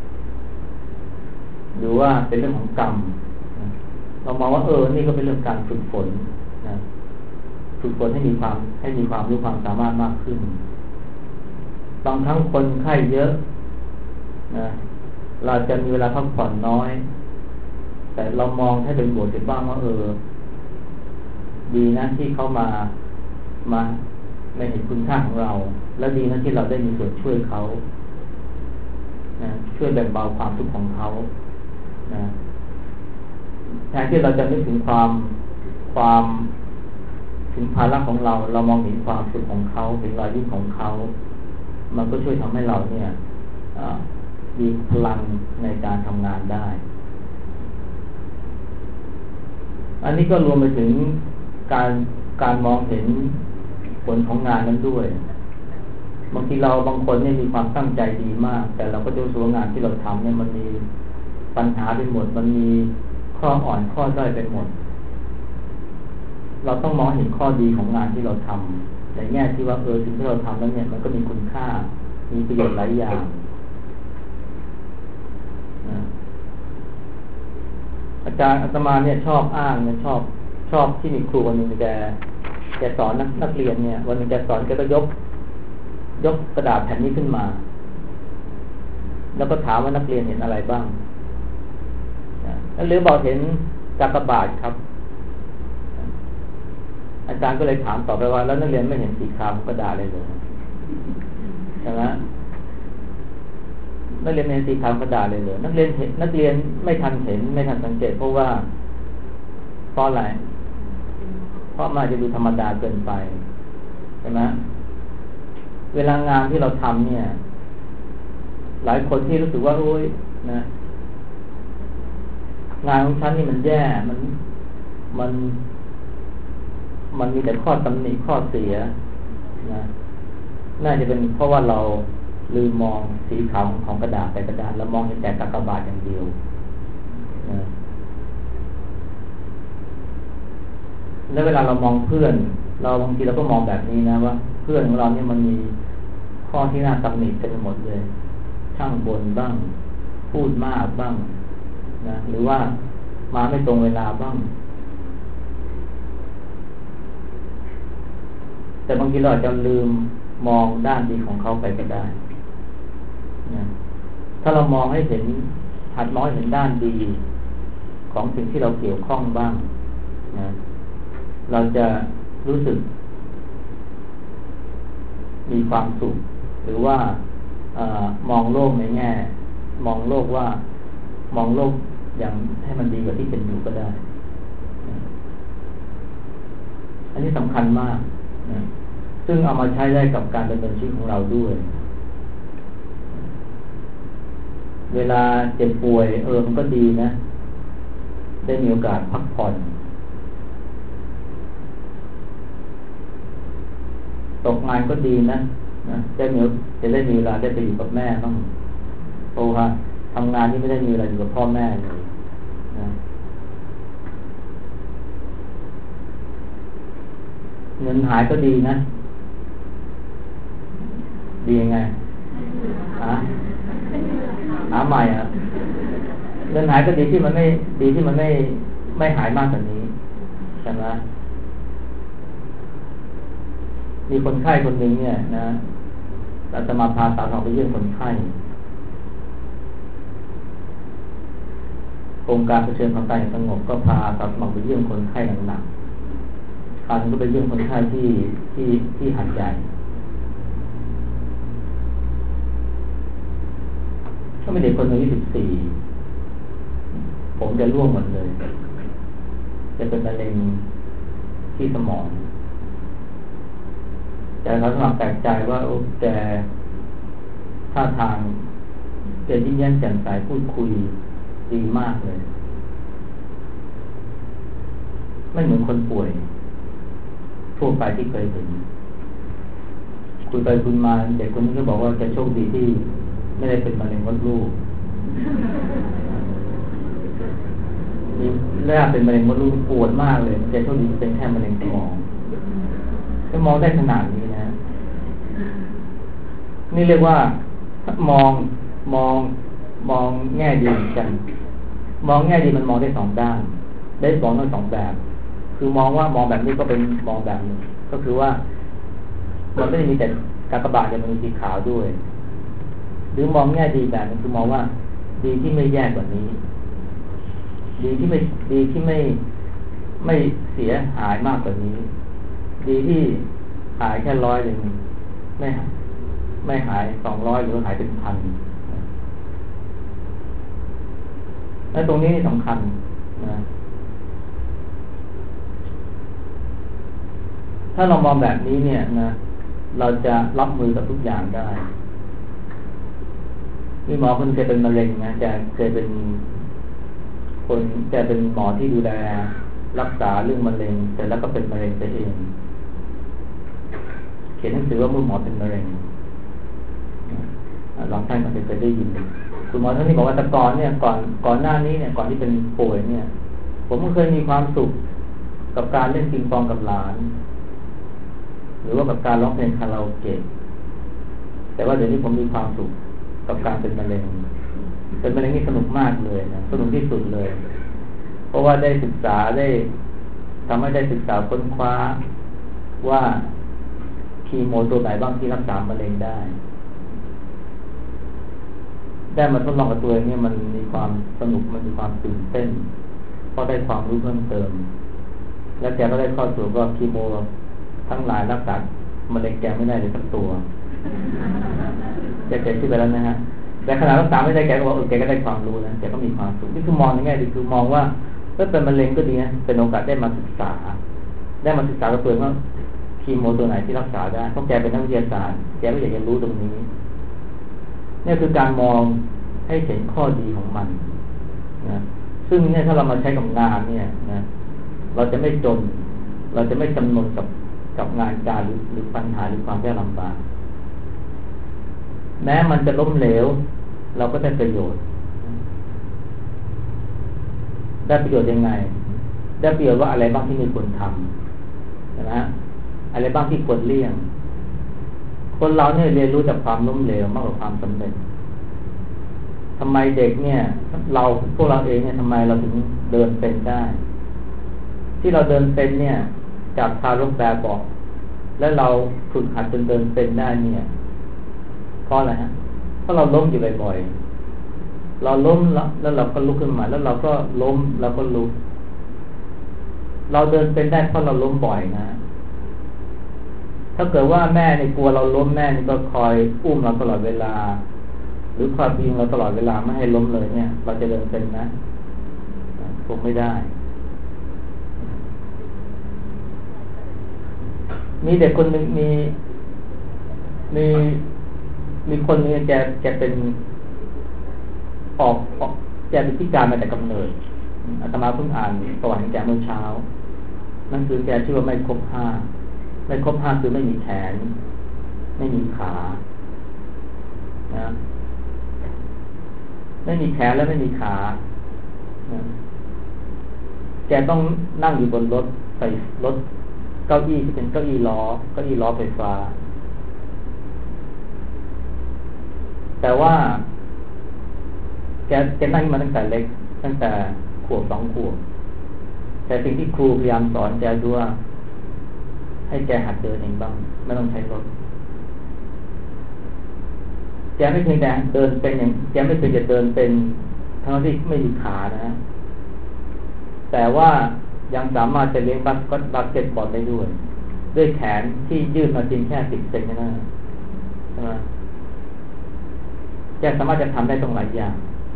หรือว่าเป็นเรื่องของกรรมเรามองว่านี่ก็เป็นเรื่องการฝึกฝนนะฝึกฝนให้มีความรู้ความสามารถมากขึ้นบางครั้งคนไข้เยอะนะเราจะมีเวลาพักผ่อนน้อยแต่เรามองให้เป็นบวกเสียบ้างว่าดีนะที่เขามาในเห็นคุณค่าของเราแล้วดีนะที่เราได้มีส่วนช่วยเขานะช่วยแบ่งเบาความทุกข์ของเขานที่เราจะนึกถึงความถึงภาระของเรามองเห็นความสุขของเขาเห็นรอยยิ้มของเขามันก็ช่วยทำให้เราเนี่ยมีพลังในการทำงานได้อันนี้ก็รวมไปถึงการมองเห็นผลของงานนั้นด้วยบางทีบางคนเนี่ยมีความตั้งใจดีมากแต่เราก็จะรู้สึกว่างานที่เราทำเนี่ยมันมีปัญหาไปหมดมันมีข้ออ่อนข้อด้อยไปหมดเราต้องมองเห็นข้อดีของงานที่เราทำในแง่ที่ว่าสิ่งที่เราทำแล้วเนี่ยมันก็มีคุณค่ามีประโยชน์หลายอย่างอาตมาเนี่ยชอบอ้างเนี่ยชอบที่มีครูคนหนึ่งแกสอนนักเรียนเนี่ยวันนึงแกสอนแกก็ยกกระดาษแผ่นนี้ขึ้นมาแล้วก็ถามว่านักเรียนเห็นอะไรบ้างหรือบอกเห็นกากบาทครับอาจารย์ก็เลยถามต่อไปว่าแล้วนักเรียนไม่เห็นสีขาวของกระดาษเลยเหรอใช่ไหมนักเรียนไม่เห็นสีขาวกระดาษเลยเหรอนักเรียนไม่ทันเห็นไม่ทันสังเกตเพราะอะไรเพราะมันจะดูธรรมดาเกินไปใช่ไหมเวลางานที่เราทำเนี่ยหลายคนที่รู้สึกว่าโอ๊ยนะงานของฉันนี่มันแย่มันมีแต่ข้อตำหนิข้อเสียนะน่าจะเป็นเพราะว่าเราลืมมองสีขาวของกระดาษแล้วมองเห็นแต่กากบาทอย่างเดียวนะแล้วเวลาเรามองเพื่อนบางทีเราก็มองแบบนี้นะว่าเพื่อนของเราเนี่ยมันมีข้อที่น่าตำหนิเต็มไปหมดเลยช่างบ่นบ้างพูดมากบ้างนะหรือว่ามาไม่ตรงเวลาบ้างแต่บางทีเราอาจจะลืมมองด้านดีของเขาไปก็ได้นะถ้าเรามองให้เห็นหัดมองให้เห็นด้านดีของสิ่งที่เราเกี่ยวข้องบ้างนะเราจะรู้สึกมีความสุขหรือว่ามองโลกในแง่มองโลกอย่างให้มันดีกว่าที่เป็นอยู่ก็ได้อันนี้สำคัญมากนะซึ่งเอามาใช้ได้กับการดำเนินชีวิตของเราด้วยเวลาเจ็บป่วยมันก็ดีนะได้มีโอกาสพักผ่อนตกงานก็ดีนะจะได้มีเวลาได้ไปอยู่กับแม่บ้างเพราะว่าทำงานนี่ไม่ได้มีเวลาอยู่กับพ่อแม่เลยนะเงินหายก็ดีนะดียังไงหาใหม่เงินหายก็ดีที่มันไม่หายมากกว่านี้ใช่ไหมมีคนไข้คนหนึ่งเนี่ยนะอาตมาพาสาวทองไปเยี่ยมคนไข้โครงการเผชิญความตายอย่างสงบก็พาสาวทองไปเยี่ยมคนไข้หนักๆคราวนี้ก็ไปเยี่ยมคนไข้ที่หาดใหญ่ก็มีเด็กคนหนึ่งอายุ14ผมจะร่วงหมดเลยจะเป็นมะเร็งที่สมองแต่เขาสมัครแปลกใจว่าแกท่าทางแกยิ้มแย้มแจ่มใสพูดคุยดีมากเลยไม่เหมือนคนป่วยทั่วไปที่เคยเห็นคุยไปคุยมาเด็กคนนี้ก็บอกว่าแกโชคดีที่ไม่ได้เป็นมะเร็งมดลูกนี่แรกเป็นมะเร็งมดลูกปวดมากเลยแกโชคดีเป็นแค่มะเร็งสมองถ้ามองได้ขนาดนี้นะนี่เรียกว่ามองแง่ดีกันมองแง่ดีมันมองได้สองด้านได้มองทั้งสองแบบคือมองแบบนี้ก็เป็นมองแบบนึงก็คือว่ามันไม่ได้มีแต่กากบาทแต่มันมีสีขาวด้วยหรือมองแง่ดีแบบนึงคือมองว่าดีที่ไม่แย่กว่านี้ดีที่ไม่เสียหายมากกว่านี้ดีที่หายแค่100ไม่หาย200หรือหายเป็นพันและตรงนี้สำคัญนะถ้าเรามองแบบนี้เนี่ยนะเราจะรับมือกับทุกอย่างได้มีหมอคนเคยเป็นมะเร็งนะจะเคยเป็นคนจะเป็นหมอที่ดูแลรักษาเรื่องมะเร็งแต่แล้วก็เป็นมะเร็งไปเองเขียนหนังสือว่าเมื่อหมอเป็นมะเร็งหลายท่านก็เคยได้ยินคุณหมอท่านนี้บอกว่าแต่ก่อนเนี่ยก่อนหน้านี้เนี่ยก่อนที่เป็นป่วยเนี่ยผมก็เคยมีความสุขกับการเล่นปิงปองกับหลานหรือว่ากับการร้องเพลงคาราโอเกะแต่ว่าเดี๋ยวนี้ผมมีความสุขกับการเป็นมะเร็งเป็นมะเร็งนี่สนุกมากเลยนะสนุกที่สุดเลยเพราะว่าได้ศึกษาได้ทำให้ได้ศึกษาค้นคว้าว่าคีโมตัวไหนบ้างที่รักษามะเร็งได้มาทดลองกับตัวเองเนี่ยมันมีความสนุกมันมีความตื่นเต้นเพราะได้ความรู้เพิ่มเติมและแกก็ได้ข้อสรุปว่าคีโมทั้งหลายรักษามะเร็งแกไม่ได้เลยสักตัวแกเกิดขึ้นไปแล้วนะฮะแต่ขณะรักษาไม่ได้แกก็บอกแกก็ได้ความรู้นะแกก็มีความสุขนี่คือมองในแง่ดีคือมองว่าถ้าเป็นมะเร็งก็ดีนะเป็นโอกาสได้มาศึกษากับตัวเองว่าคีโมตัวไหนที่รักษาได้เพราะแกเป็นนักวิทยาศาสตร์แกก็อยากจะรู้ตรงนี้นี่คือการมองให้เห็นข้อดีของมันนะซึ่งเนี่ยถ้าเรามาใช้กับงานเนี่ยนะเราจะไม่จนเราจะไม่จำนนกับงานการหรือปัญหาหรือความยากลำบากแม้มันจะล้มเหลวเราก็ได้ประโยชน์ยังไงได้ประโยชน์ว่าอะไรบ้างที่ไม่ควรทำนะอะไรบ้างที่ควรเลี่ยงคนเราเนี่ยเรียนรู้จากความล้มเหลวมากกว่าความสำเร็จทำไมเด็กเนี่ยพวกเราเองเนี่ยทำไมเราถึงเดินเป็นได้ที่เราเดินเป็นเนี่ยจากทารกแบบบอกและเราฝึกหัดจนเดินเป็นได้เนี่ยเพราะอะไรฮะเพราะเราล้มอยู่บ่อยๆเราล้มแล้วเราก็ลุกขึ้นมาแล้วเราก็ล้มเราก็ลุกเราเดินเป็นได้เพราะเราล้มบ่อยนะถ้าเกิดว่าแม่เนี่ยกลัวเราล้มแม่นี่ก็คอยอุ้มเราตลอดเวลาหรือคอยพิงเราตลอดเวลาไม่ให้ล้มเลยเนี่ยเราจะเดินเป็นนะคงไม่ได้มีเด็กคนหนึ่งมีคนนึงแกเป็นแกเป็นพิการมาแต่กำเนิดอาตมาเพิ่งอ่านประวัติของแกเมื่อเช้านั่นคือแกชื่อว่าไม่ครบห้าคือไม่มีแขนไม่มีขานะไม่มีแขนและไม่มีขานะแกต้องนั่งอยู่บนรถเก้าอี้ที่เป็นเก้าอี้ล้อไฟฟ้าแต่ว่าแกนั่งมาตั้งแต่เล็กตั้งแต่ขวบ2 ขวบแต่สิ่งที่ครูพยายามสอนแกดูว่าให้แกหัดเดินเองบ้างไม่ต้องใช้รถแกไม่เคยเดินเป็นอย่างแกไม่เคยจะเดินเป็นทั้งที่ไม่มีขานะแต่ว่ายังสามารถจะเลี้ยงบาสเกตบอลได้ด้วยแขนที่ยืดมาเพียงแค่10 เซนนะใช่ไหมแกสามารถจะทำได้ตรงหลายอย่าง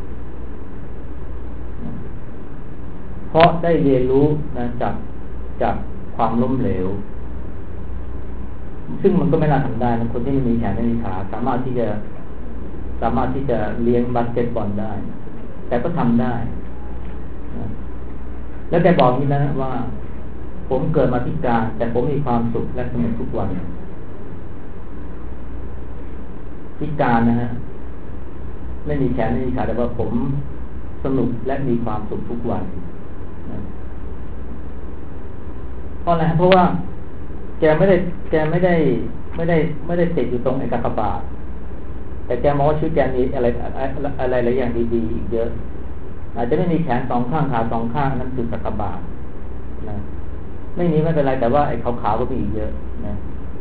เพราะได้เรียนรู้นะจากความล้มเหลวซึ่งมันก็ไม่น่าทำได้นะคนที่ไม่มีแขนไม่มีขาสามารถที่จะเลี้ยงบาสเกตบอลได้แต่ก็ทำได้แล้วแกบอกนี่นะว่าผมเกิดมาพิการแต่ผมมีความสุขและสนุกทุกวันพิการนะฮะไม่มีแขนไม่มีขาแต่ว่าผมสนุกและมีความสุขทุกวันเพราะอะไรเพราะว่าแกไม่ได้ติดอยู่ตรงไอ้กากบาทแต่แกมองว่าชีวิตแกมีอะไรหลายอย่างดีๆอีกเยอะอาจจะไม่มีแขน2 ข้างขา2 ข้างนั่นคือกากบาทนะไม่เป็นไรแต่ว่าไอ้ขาวๆก็มีอีกเยอะนะ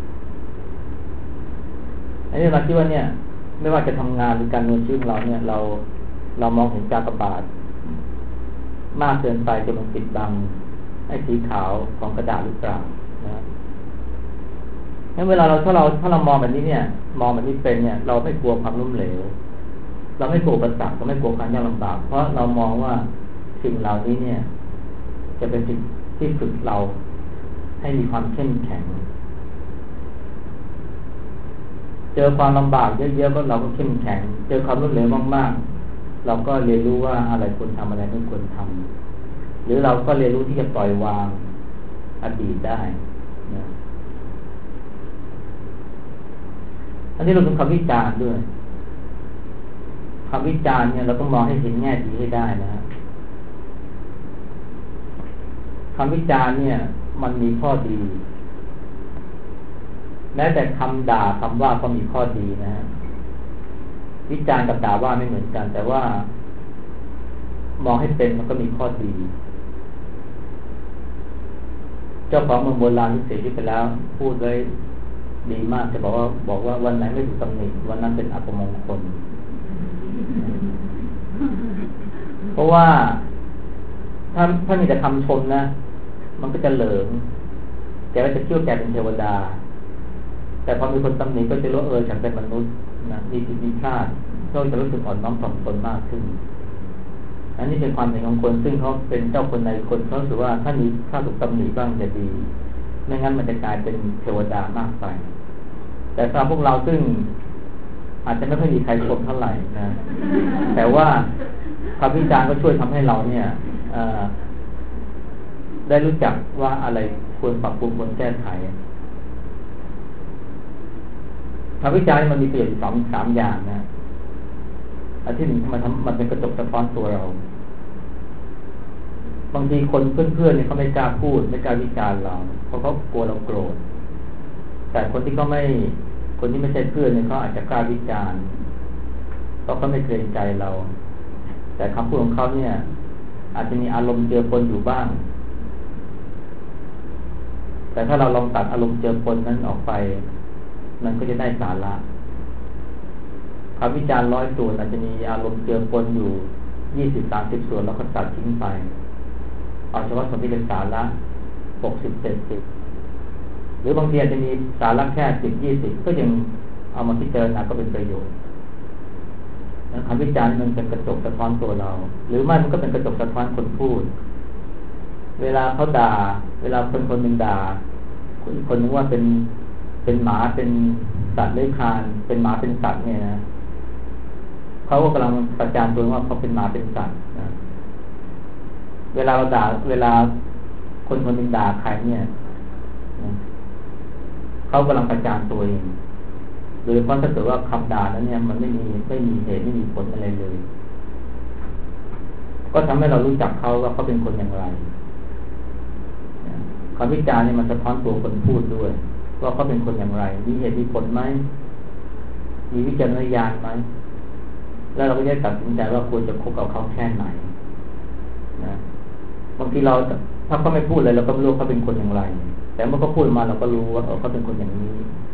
อันนี้เราคิดว่าเนี่ยไม่ว่าจะทำงานหรือการเงินชีวิตเราเนี่ยเรามองเห็นกากบาทมากเกินไปจนมันปิดบังไอ้สีขาวของกระดาษหรือเปล่านะงั้นเวลาถ้าเรามองแบบนี้เนี่ยมองแบบนี้เป็นเนี่ยเราไม่กลัวความล้มเหลวเราไม่กลัวอุปสรรคเราไม่กลัวความยากลำบากเพราะเรามองว่าสิ่งเหล่านี้เนี่ยจะเป็นสิ่งที่ฝึกเราให้มีความเข้มแข็งเจอความลำบากเยอะๆก็เราก็เข้มแข็งเจอความล้มเหลวมากๆเราก็เรียนรู้ว่าอะไรควรทำอะไรไม่ควรทำหรือเราก็เรียนรู้ที่จะปล่อยวางอดีตได้นะอันนี้เราต้องคำวิจารณ์ด้วยคำวิจารณ์เนี่ยเราต้องมองให้เห็นแง่ดีให้ได้นะคำวิจารณ์เนี่ยมันมีข้อดีแม้แต่คำด่าคำว่าก็มีข้อดีนะวิจารณ์กับด่าว่าไม่เหมือนกันแต่ว่ามองให้เป็นมันก็มีข้อดีเจ้าของเมืองโบราณที่เสียชีวิตไปแล้วพูดไว้ดีมากจะบอกว่าวันไหนไม่ถูกตำหนิวันนั้นเป็นอัปมงคลเพราะว่าถ้ามีแต่คำชมนะมันก็จะเหลิงแกก็จะคิดว่าแกเป็นเทวดาแต่พอมีคนตำหนิก็จะรู้ฉันเป็นมนุษย์นะมีผิดมีพลาดก็จะรู้สึกอ่อนน้อมถ่อมตนมากขึ้นอันนี้เป็นความเห็นของคนซึ่งเขาเป็นเจ้าคนในคนเขาถือว่าถ้าถูกตำหนิบ้างจะดีไม่งั้นมันจะกลายเป็นเทวดามากไปแต่สำหรับพวกเราซึ่งอาจจะไม่ค่อยมีใครชมเท่าไหร่นะแต่ว่าคำวิจารณ์ก็ช่วยทำให้เราเนี่ยได้รู้จักว่าอะไรควรปรับปรุงควรแก้ไขคำวิจารณ์มันมีประโยชน์สามอย่างนะอันที่หนึ่งมันเป็นกระจกสะท้อนตัวเราบางทีคนเพื่อนๆเนี่ยเขาไม่กล้าพูดไม่กล้าวิจารณ์เราเพราะเขากลัวเราโกรธแต่คนที่ไม่ใช่เพื่อนเนี่ยเขาอาจจะกล้าวิจารณ์เพราะเขาไม่เกรงใจเราแต่คำพูดของเขาเนี่ยอาจจะมีอารมณ์เจือปนอยู่บ้างแต่ถ้าเราลองตัดอารมณ์เจือปนนั้นออกไปมันก็จะได้สาระคำวิจารณ์100 ส่วนอาจจะมีอารมณ์เจือปนอยู่20-30 ส่วนแล้วก็ตัดทิ้งไปเอาเฉพาะส่วนที่เป็นสาระ60-70หรือบางทีอาจจะมีสาระแค่10-20ก็ยังเอามาพิจารณาก็เป็นประโยชน์คำวิจารณ์มันเป็นกระจกสะท้อนตัวเราหรือไม่มันก็เป็นกระจกสะท้อนคนพูดเวลาเขาด่าเวลาคนหนึ่งด่าอีกคนนึงว่าเป็นหมาเป็นสัตว์เลื้อยคลานเป็นหมาเป็นสัตว์เนี่ยนะเขาก็กำลังประจานตัวว่าเขาเป็นหมาเป็นสัตว์นะเวลาเราด่าเวลาคนหนึ่งด่าใครเนี่ยเขากำลังประจานตัวเองโดยเฉพาะถ้าเกิดว่าคำด่านั้นเนี่ยมันไม่มีเหตุไม่มีผลอะไรเลยก็ทำให้เรารู้จักเขาว่าเขาเป็นคนอย่างไรคำวิจารณ์เนี่ยมันสะท้อนตัวคนพูดด้วยว่าเขาเป็นคนอย่างไรมีเหตุมีผลไหมมีวิจารณญาณไหมแล้วเราก็จะตัดสินใจว่าควรจะคบกับเขาแค่ไหนนะบางทีเราถ้าเขาไม่พูดเลยเราก็ไม่รู้เขาเป็นคนอย่างไรแต่เมื่อเขาพูดมาเราก็รู้ว่าเขาเป็นคนอย่างนี้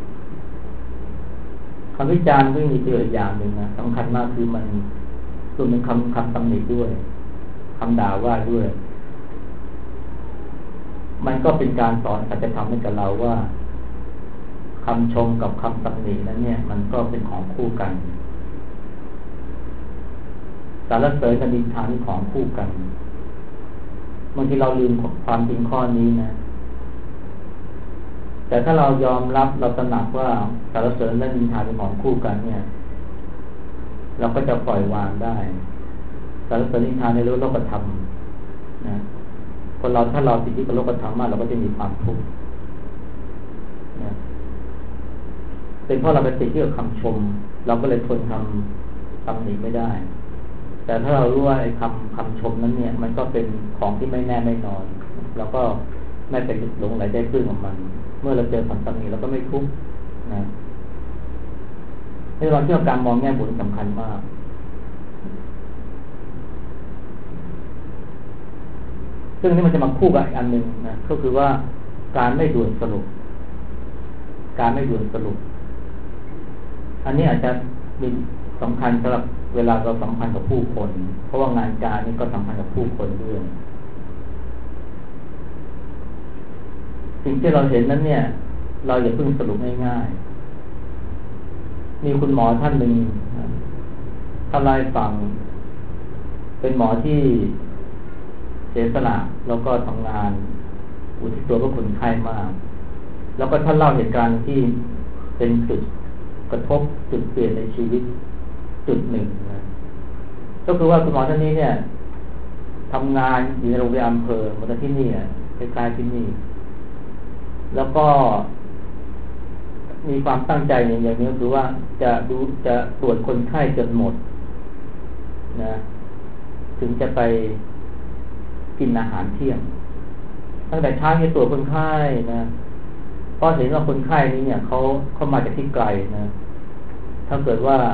คำวิจารณ์ก็มีประโยชน์อย่างหนึ่งนะสำคัญมากคือมันรวมถึงคำตำหนิด้วยคำด่าว่าด้วยมันก็เป็นการสอนสัจธรรมให้กับเราว่าคำชมกับคำตำหนินั้นเนี่ยมันก็เป็นของคู่กันสรรเสริญกับนินทานี่ของคู่กันบางทีเราลืมความจริงข้อนี้นะแต่ถ้าเรายอมรับเราตระหนักว่าสรรเสริญและนินทาเป็นของคู่กันเนี่ยเราก็จะปล่อยวางได้สรรเสริญนินทาในโลกธรรมนะคนเราถ้าเราติดที่กับโลกธรรมมากเราก็จะมีความทุกข์นะเป็นเพราะเราไปติดที่กับคำชมเราก็เลยทนคำตำหนิไม่ได้แต่ถ้าเรารู้ว่าไอ้คำชมนั้นเนี่ยมันก็เป็นของที่ไม่แน่ไม่นอนเราก็ไม่ไปหลงไหลใจปลื้มกับมันเมื่อเราเจอคำตำหนิเราก็ไม่ทุกข์นะให้เราเชื่อการมองแง่บนสำคัญมากซึ่งนี่มันจะมาคู่กับอีกอันหนึ่งนะก็คือว่าการไม่ด่วนสรุปอันนี้อาจจะมีสำคัญสำหรับเวลาเราสัมพันธ์กับผู้คนเพราะว่างานการนี่ก็สัมพันธ์กับผู้คนด้วยสิ่งที่เราเห็นนั้นเนี่ยเราอย่าเพิ่งสรุปง่ายๆมีคุณหมอท่านหนึ่งท่านเล่าให้ฟังเป็นหมอที่เสียสละแล้วก็ทำงานอุทิศตัวเพื่อคนไข้มากแล้วก็ท่านเล่าเหตุการณ์ที่เป็นจุดกระทบจุดเปลี่ยนในชีวิตจุดหนึ่งนะก็คือว่าคุณหมอท่านนี้เนี่ยทำงานอยู่ในโรงพยาบาลอำเภอเหมือนที่นี่คล้ายๆที่นี่แล้วก็มีความตั้งใจอย่างนี้คือว่าจะตรวจคนไข้จนหมดนะถึงจะไปกินอาหารเที่ยงตั้งแต่เช้าจะตรวจคนไข้นะเพราะเห็นว่าคนไข้นี้เนี่ยเขามาจากที่ไกลนะถ้าเกิดว่า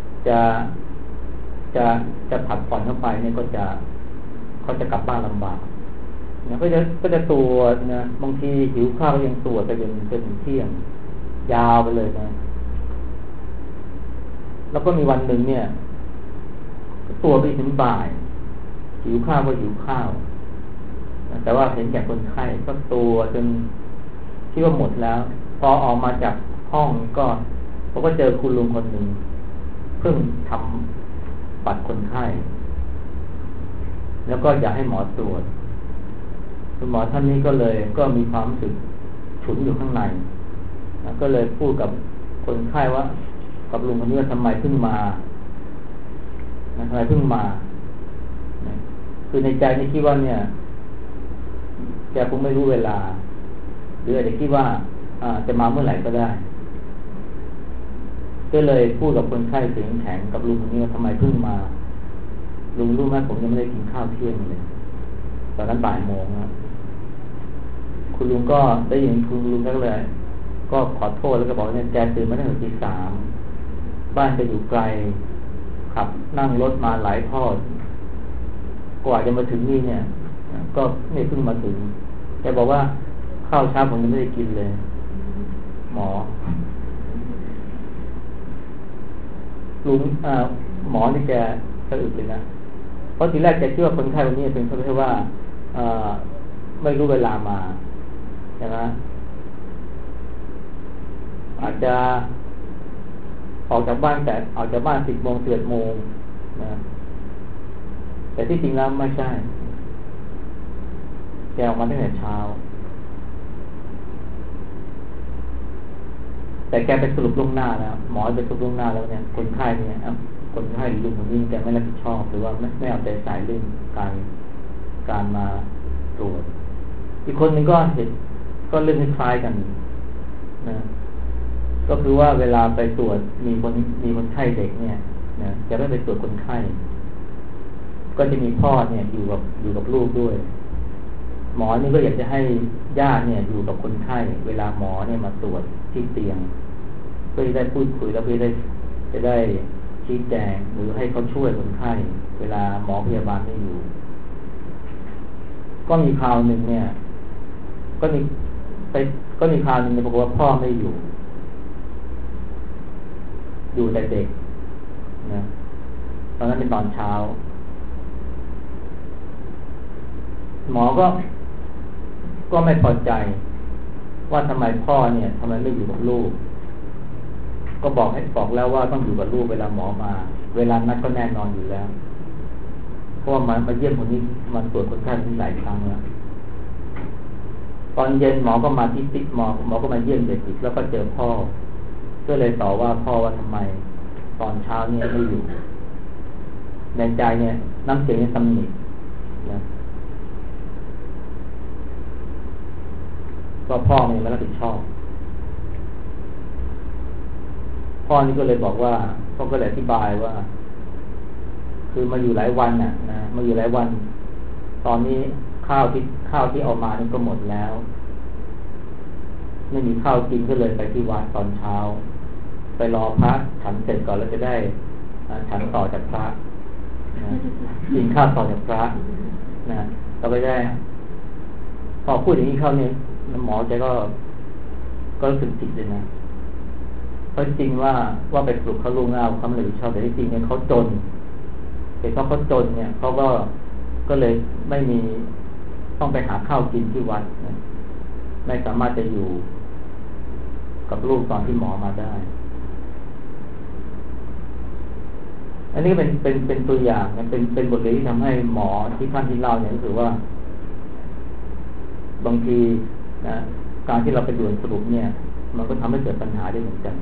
จะผัดผ่อนเข้าไปเนี่ยเขาจะกลับบ้านลำบากนะก็จะตรวจนะบางทีหิวข้าวก็ยังตรวจไปจนถึงเที่ยงยาวไปเลยนะแล้วก็มีวันหนึ่งเนี่ยตรวจไปถึงบ่ายหิวข้าวก็หิวข้าวแต่ว่าเห็นแก่คนไข้ก็ตัวจนที่ว่าหมดแล้วพอออกมาจากห้องก็เขาก็เจอคุณลุงคนหนึ่งเพิ่งทำบัตรคนไข้แล้วก็อยากให้หมอตรวจคุณหมอท่านนี้ก็มีความรู้สึกฉุนอยู่ข้างในก็เลยพูดกับคนไข้ว่ากับลุงคนนี้ว่าทำไมเพิ่งมาทำไมเพิ่งมาคือในใจนี่คิดว่าเนี่ยแกคงไม่รู้เวลาหรืออาจจะคิดว่าจะมาเมื่อไหร่ก็ได้ก็เลยพูดกับคนไข้เสียงแข็งกับลุงคนนี้ว่าทำไมเพิ่งมาลุงรู้ไหมผมยังไม่ได้กินข้าวเที่ยงเลยตอนนั้นบ่ายโมงนะคุณลุงก็ได้ยินคุณลุงก็เลยก็ขอโทษแล้วก็บอกเนี่ยแกตื่นมาตั้งแต่ตี 3บ้านจะอยู่ไกลขับนั่งรถมาหลายทอดกว่าจะมาถึงนี่เนี่ยก็ไม่เพิ่งมาถึงแกบอกว่าข้าวเช้าผมยังไม่ได้กินเลยหมอลุงหมอนี่แกสะอึกเลยนะเพราะทีแรกแกคิดว่าคนไข้วันนี้เป็นเพราะว่าไม่รู้เวลามาใช่ไหมอาจจะออกจากบ้าน10 โมง11 โมงนะแต่ที่จริงแล้วไม่ใช่แกออกมาตั้งแต่เช้าแต่แกไปสรุปล่วงหน้าแล้วหมอไปสรุปล่วงหน้าแล้วเนี่ยคนไข้เนี่ยคนไข้หรือลุงคนนี้แกไม่รับผิดชอบหรือว่าไม่เอาใจใส่เรื่องการมาตรวจอีกคนนึงก็เห็นก็เรื่องคล้ายกันนะก็คือว่าเวลาไปตรวจมีคนไข้เด็กเนี่ยนะจะไม่ไปตรวจคนไข้ก็จะมีพ่อเนี่ยอยู่กับลูกด้วยหมอนี่ก็อยากจะให้ญาติเนี่ยอยู่กับคนไข้เวลาหมอเนี่ยมาตรวจที่เตียงเพื่อจะได้พูดคุยแล้วเพื่อจะได้ชี้แจงหรือให้เขาช่วยคนไข้เวลาหมอพยาบาลไม่อยู่ก็มีคราวหนึ่งเนี่ยก็มีคราวหนึ่งเนี่ยบอกว่าพ่อไม่อยู่แต่เด็กนะตอนนั้นเป็นตอนเช้าหมอก็ไม่พอใจว่าทำไมพ่อเนี่ยทำไมไม่อยู่กับลูกก็บอกแล้วว่าต้องอยู่กับลูกเวลาหมอมาเวลานัดก็แน่นอนอยู่แล้วเพราะว่ามาเยี่ยมคนนี้มันตรวจคนไข้ที่หลายครั้งแล้วตอนเย็นหมอก็มาที่ติ๊กหมอก็มาเยี่ยมเด็กอีกแล้วก็เจอพ่อก็เลยต่อว่าพ่อว่าทำไมตอนเช้าเนี่ยไม่อยู่ในใจเนี่ยน้ำเสียงเนี่ยตำหนินะก็พ่อเนี่ยไม่รับผิดชอบพ่อนี่ก็เลยบอกว่าพ่อก็เลยอธิบายว่าคือมาอยู่หลายวันน่ะนะมาอยู่หลายวันตอนนี้ข้าวที่เอามานี่ก็หมดแล้วไม่มีข้าวกินก็เลยไปที่วัดตอนเช้าไปรอพระฉันเสร็จก่อนแล้วจะได้ฉันต่อจากพระนะกินข้าวต่อจากพระนะเราก็ได้พอพูดอย่างนี้เข้าเนี่ยหมอแกก็รู้สึกผิดเลยนะเพราะจริงว่าไปปลุกเขาลุงเอาเขาไม่รับผิดชอบแต่ที่จริงเนี่ยเขาจนแต่เพราะเขาจนเนี่ยเขาก็เลยไม่มีต้องไปหาข้าวกินที่วัดนะไม่สามารถจะอยู่กับลูกตอนที่หมอมาได้อันนี้เป็นตัวอย่างนะเป็นบทเรียนที่ทำให้หมอที่ท่านที่เล่าเนี่ยก็คือว่าบางทีนะการที่เราไปด่วนสรุปเนี่ยมันก็ทำให้เกิดปัญหาได้เหมือนกัน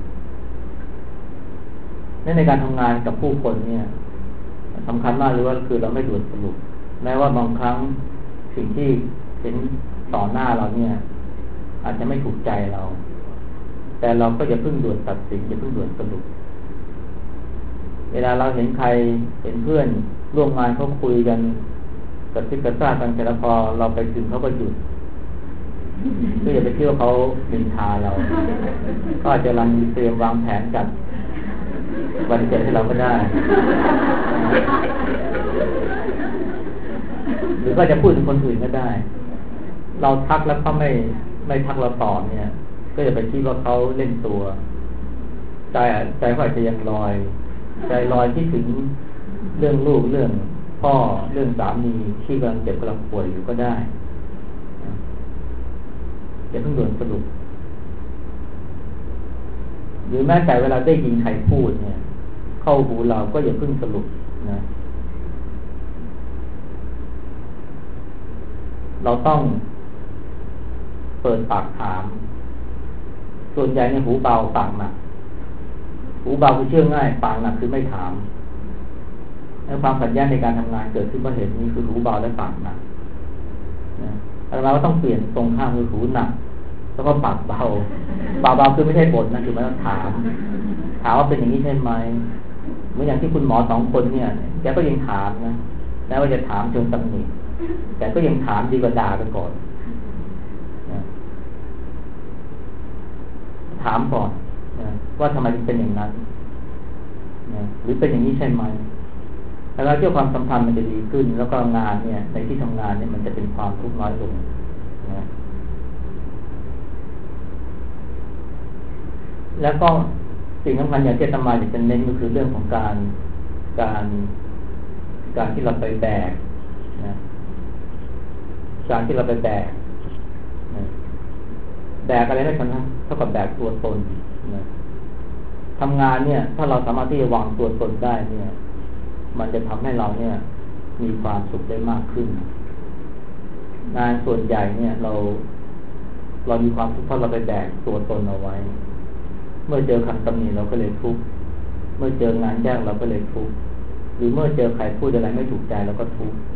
ในการทำงานกับผู้คนเนี่ยสำคัญมากเลยว่าคือเราไม่ด่วนสรุปแม้ว่าบางครั้งสิ่งที่เห็นต่อหน้าเราเนี่ยอาจจะไม่ถูกใจเราแต่เราก็อย่าเพิ่งด่วนตัดสินอย่าเพิ่งด่วนสรุปเวลาเราเห็นใครเห็นเพื่อนร่วมงานเขาคุยกันกระซิบกระซาบกันแต่ละพอเราไปถึงเขาก็หยุดก็อย่าไปคิดว่าเขาดินทาเราก็อาจจะรังเตรียมวางแผนจัดวันเกิดให้เราก็ได้หรือก็จะพูดถึงคนอื่นก็ได้เราทักแล้วเขาไม่ทักเราตอบเนี่ยก็อย่าไปคิดว่าเขาเล่นตัวใจเขาอาจจะยังลอยใจลอยที่ถึงเรื่องลูกเรื่องพ่อเรื่องสามีที่กำลังเจ็บกำลังป่วยอยู่ก็ได้อย่าเพิ่งด่วนสรุปหรือแม้แต่เวลาได้ยินใครพูดเนี่ยเข้าหูเราก็อย่าเพิ่งสรุปนะเราต้องเปิดปากถามส่วนใหญ่ในหูเบาปากหนักหูเบาคือเชื่อง่ายปากหนักคือไม่ถามความขัดแย้งในการทำงานเกิดขึ้นเพราะเหตุนี้คือหูเบาและปากหนักนะเราก็ต้องเปลี่ยนตรงข้ามคือหูหนักแล้วก็ปากเบาปากเบาคือไม่ใช่บ่นนะคือมันต้องถามว่าเป็นอย่างนี้ใช่ไหมเหมือนอย่างที่คุณหมอ2 คนเนี่ยแกก็ยังถามนะแม้ว่าจะถามเชิงตำหนิแต่ก็ยังถามดีกว่าด่าไปก่อนนะถามก่อนนะว่าทำไมถึงเป็นอย่างนั้นนะหรือเป็นอย่างนี้ใช่ไหมแล้วเกี่ยวความสัมพันธ์มันจะดีขึ้นแล้วก็งานเนี่ยในที่ทำงานเนี่ยมันจะเป็นความทุกข์น้อยลงนะแล้วก็สิ่งสำคัญอย่างที่อาตมาอยากจะเน้นก็คือเรื่องของการที่เราไปแบกนะการที่เราไปแบกนะแบกอะไรไม่กันนะเท่ากับแบกตัวตนนะทำงานเนี่ยถ้าเราสามารถที่จะวางตัวตนได้เนี่ยมันจะทำให้เราเนี่ยมีความสุขได้มากขึ้นงานส่วนใหญ่เนี่ยเรามีความทุกข์เพราะเราไปแบกตัวตนเอาไว้เมื่อเจอคำตำหนิเราก็เลยทุกข์เมื่อเจองานยากเราก็เลยทุกข์หรือเมื่อเจอใครพูดอะไรไม่ถูกใจเราก็ทุกข์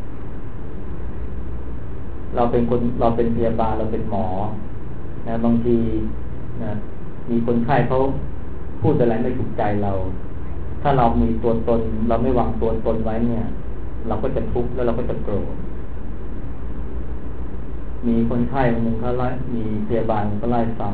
เราเป็นพยาบาลเราเป็นหมอนะบางทีนะมีคนไข้เขาพูดอะไรไม่ถูกใจเราถ้าเรามีตัวตนเราไม่วางตัวตนไว้เนี่ยเราก็จะทุกข์แล้วเราก็จะโกรธมีคนไข้คนหนึ่งเขามีพยาบาลก็ไล่ฟัง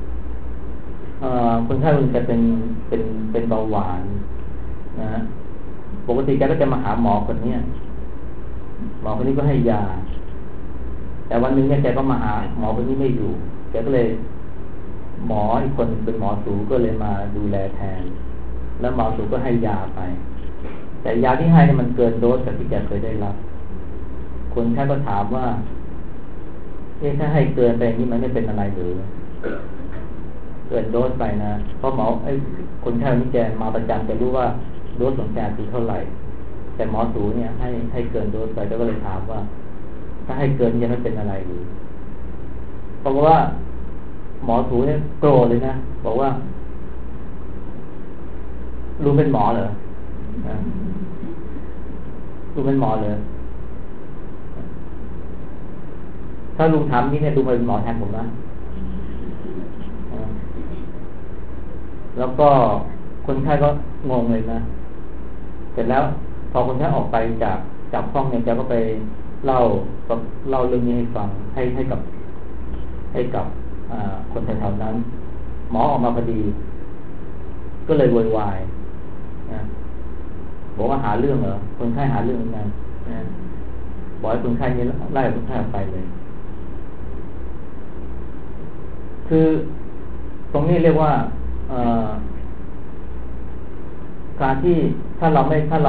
คนไข้คนนึงจะเป็นเบาหวานนะปกติแกก็จะมาหาหมอคนนี้หมอคนนี้ก็ให้ยาแต่วันนึงเนี่ยแกก็มาหาหมอคนนี้ไม่อยู่แกก็เลยหมออีกคนเป็นหมอสูก็เลยมาดูแลแทนแล้วหมอสูก็ให้ยาไปแต่ยาที่ให้เนี่ยมันเกินโดสกับที่แกเคยได้รับคนไข้ก็ถามว่าถ้าให้เกินไปนี่มันไม่เป็นอะไรหรือเกินโดสไปนะเพราะหมอคนไข้นี่แกมาประจำจะรู้ว่าโดสของแกคือเท่าไหร่แต่หมอสูเนี่ยให้เกินโดสไปแล้วก็เลยถามว่าถ้าให้เกินยังไม่เป็นอะไรหรือเพราะว่าหมอสูเนี่ยโกรธเลยนะบอกว่าลุงเป็นหมอเหรอลุงเป็นหมอเหรอถ้าลุงถามนี่เนี่ยลุงเป็นหมอแทนผมนะแล้วก็คนไข้ก็งงเลยนะเสร็จแล้วพอคนไข้ออกไปจากห้องเนี่ยแกก็ไปเล่าเรื่องนี้ให้ฟังให้กับคนแถวๆนั้นหมอออกมาพอดีก็เลยโวยวายนะบอกว่าหาเรื่องเหรอคนไข้หาเรื่องยังไงนะบอกให้คนไข้นี้ไล่คนไข้ออกไปเลยคือตรงนี้เรียกว่าการที่ถ้าเรา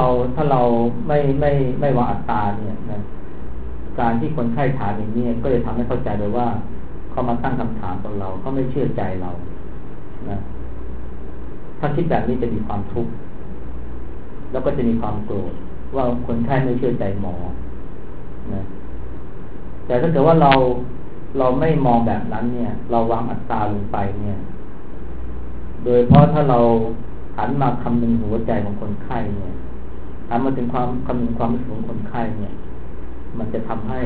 ไม่วางอัตตาเนี่ยนะการที่คนไข้ถามอย่างนี้ก็จะทำให้เข้าใจเลยว่าเขามาตั้งคำถามกับเราเขาไม่เชื่อใจเรานะถ้าคิดแบบนี้จะมีความทุกข์แล้วก็จะมีความโกรธว่าคนไข้ไม่เชื่อใจหมอนะแต่ถ้าเกิดว่าเราไม่มองแบบนั้นเนี่ย เราวางอัตตาลงไปเนี่ย โดยเพราะถ้าเราหันมาคำนึงหัวใจของคนไข้เนี่ยหันมาถึงคำนึงความรู้สึกของคนไข้เนี่ย มันจะทำให้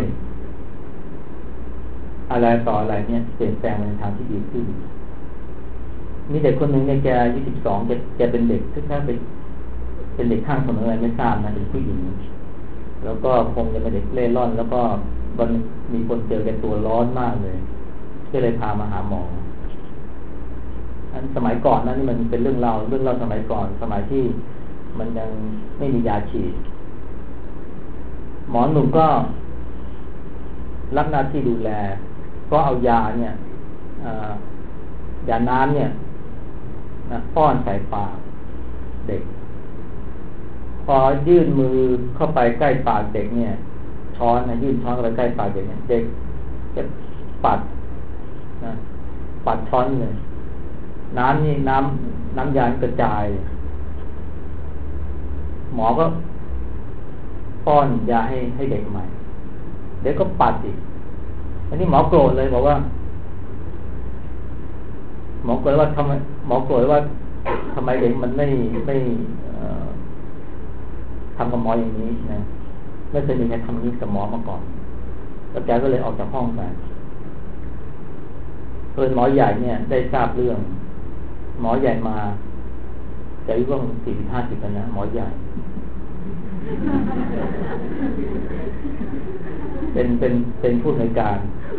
อะไรต่ออะไรเนี่ยเปลี่ยนแปลงในทางที่ดีขึ้นมีเด็กคนหนึ่งเนี่ยแกอายุ12แกเป็นเด็กที่แค่เป็นเด็กข้างถนนอะไรไม่ทราบนะเป็นผู้หญิงแล้วก็คงจะเป็นเด็กเล่ร่อนแล้วก็มีคนเจอแกตัวร้อนมากเลยก็เลยพามาหาหมออันสมัยก่อนนั้นนี่มันเป็นเรื่องเล่าสมัยก่อนสมัยที่มันยังไม่มียาฉีดหมอหนุ่มก็รับหน้าที่ดูแลก็เอายาเนี่ยยาน้ำเนี่ยป้อนใส่ปากเด็กพอยื่นมือเข้าไปใกล้ปากเด็กเนี่ยช้อนยื่นช้อนเข้าไปใกล้ปากเด็กเนี่ยเด็กจะปัดช้อนเลยน้ำยากระจายหมอก็ป้อนยาให้เด็กใหม่เด็กก็ปัดอีกอันนี้หมอโกรธเลยบอกว่าหมอโกรธว่าทำไมเด็กมันไม่ทำกับหมออย่างนี้นะไม่เคยมีใครทำนี้กับหมอมาก่อนแล้วแกก็เลยออกจากห้องไปหมอใหญ่เนี่ยได้ทราบเรื่องหมอใหญ่มาแกอายุก็40-50แล้วนะหมอใหญ่เป็นผู้ในการ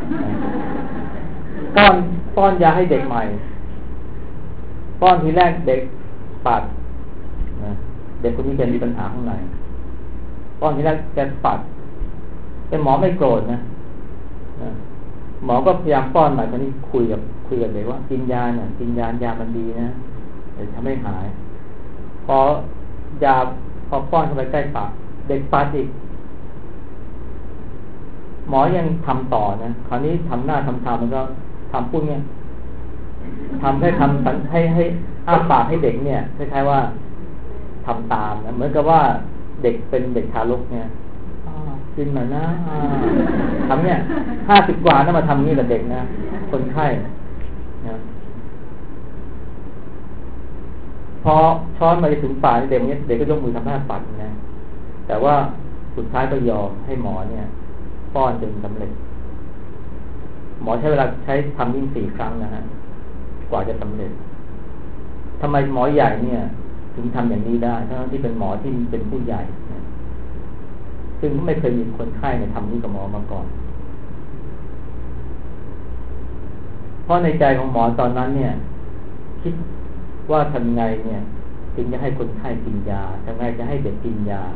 ป้อนยาให้เด็กใหม่ป้อนทีแรกเด็กปัดเด็กคนนี้แกมีปัญหาข้างในป้อนทีแรกแกปัดแต่หมอไม่โกรธนะหมอก็พยายามป้อนใหม่คนนี้คุยกับเด็กว่ากินยาเนี่ยกินยามันดีนะเดี๋ยวทำให้หายพอป้อนเข้าไปใกล้ปากเด็กปัดอีกหมอยังทำต่อนะคราวนี้ทำหน้าทำตามันก็ทำพูดเนี่ยทำให้อ้าปากให้เด็กเนี่ยคล้ายๆว่าทำตามนะเหมือนกับว่าเด็กเป็นเด็กทารกเนี่ยกินหน่อยนะทำเนี่ย50 กว่านะมาทำนี่กับเด็กนะคนไข้นะพอช้อนมาถึงปากเด็กเนี่ยเด็กก็ยกมือทำหน้าปัดนะแต่ว่าสุดท้ายก็ยอมให้หมอเนี่ยป้อนจนสำเร็จหมอใช้เวลาทำยิ่ง4 ครั้งนะฮะกว่าจะสำเร็จทำไมหมอใหญ่เนี่ยถึงทำอย่างนี้ได้ทั้งที่เป็นหมอที่เป็นผู้ใหญ่นะซึ่งไม่เคยมีคนไข้เนี่ยทำนี้กับหมอมาก่อนเพราะในใจของหมอตอนนั้นเนี่ยคิดว่าทำไงเนี่ยจึงจะให้คนไข้กินยาทำไงจะให้เด็กกินยา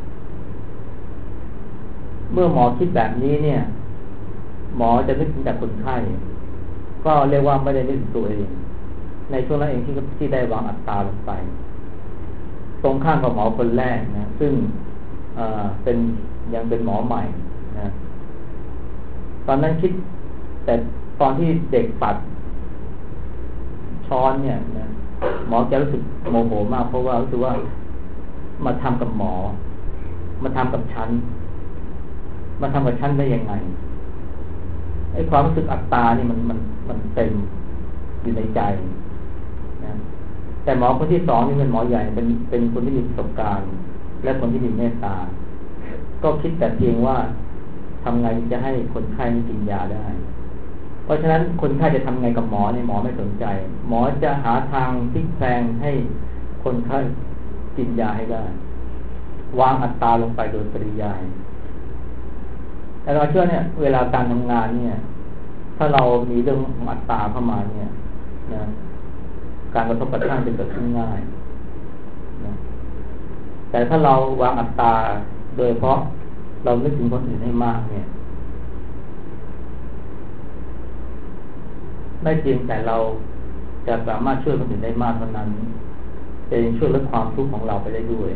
เมื่อหมอคิดแบบนี้เนี่ยหมอจะนึกถึงแต่คนไข้ก็เรียกว่าไม่ได้นึกถึงตัวเองในช่วงนั้นเองที่ได้วางอัตตาลงไปตรงข้ามกับหมอคนแรกนะซึ่งยังเป็นหมอใหม่นะตอนนั้นคิดแต่ตอนที่เด็กปัดช้อนเนี่ยนะหมอจะรู้สึกโมโหมากเพราะว่ารู้สึกว่ามาทำกับหมอมาทำกับฉันได้ยังไงไอ้ความรู้สึกอัตตานี่มันเต็มอยู่ในใจนะแต่หมอคนที่2นี่เป็นหมอใหญ่เป็นคนที่มีประสบการณ์และคนที่มีเมตตาก็คิดแต่เพียงว่าทำไงจะให้คนไข้นี่กินยาได้เพราะฉะนั้นคนไข้จะทำไงกับหมอเนี่ยหมอไม่สนใจหมอจะหาทางพลิกแพลงให้คนไข้กินยาให้ได้วางอัตตาลงไปโดยปริยายแต่เราเชื่อเนี่ยเวลาการทำงานเนี่ยถ้าเรามีเรื่องของอัตตาเข้ามาเนี่ยนะการกระทบกระทั่งจะเกิดขึ้นง่ายนะแต่ถ้าเราวางอัตตาโดยเพราะเรานึกถึงคนอื่นให้มากเนี่ยไม่เพียงแต่เราจะสามารถช่วยคนอื่นได้มากเท่านั้นจะยังช่วยลดความทุกข์ของเราไปได้ด้วย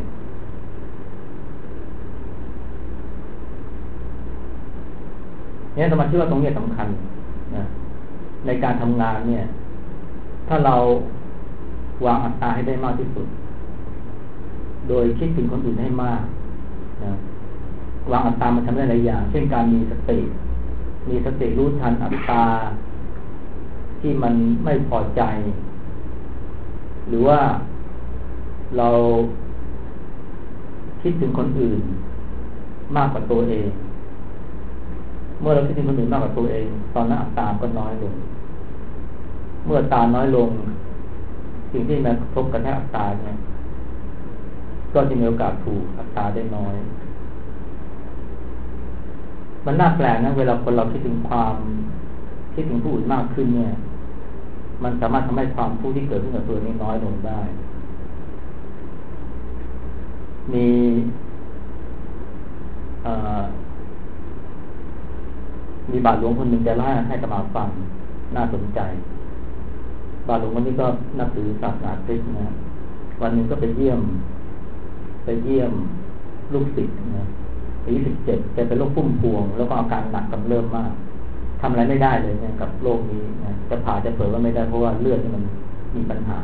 เนี่ยสมาธิว่าตรงนี้สำคัญนะในการทำงานเนี่ยถ้าเราวางอัตตาให้ได้มากที่สุดโดยคิดถึงคนอื่นให้มากนะวางอัตตามันทำได้หลายอย่างเช่นการมีสติมีสติรู้ทันอัตตาที่มันไม่พอใจ หรือว่าเราคิดถึงคนอื่นมากกว่าตัวเองเมื่อเราคิดถึงคนอื่นมากกว่าตัวเองตอนนั้นอัตตาก็น้อยลงเมื่อตาน้อยลงสิ่งที่มากระทบกระแทกอัตตาเนี่ยก็จะมีโอกาสถูกอัตตาได้น้อยมันน่าแปลกนะเวลาคนเราคิดถึงผู้อื่นมากขึ้นเนี่ยมันสามารถทำให้ความทุกข์ที่เกิดขึ้นกับตัวนี้น้อยลงได้มีบาทหลวงคนหนึ่งจะเล่าให้อาตมาฟังน่าสนใจบาทหลวงคนนี้ก็นับถือศาสนาคริสต์นะวันหนึ่งก็ไปเยี่ยมลูกศิษย์นะอายุ17แกเป็นโรคพุ่มพวงแล้วก็อาการหนักกำเริบมากทำอะไรไม่ได้เลยเนี่ยกับโรคนี้นะจะผ่าจะเปิดก็ไม่ได้เพราะว่าเลือดนี่มันมีปัญหา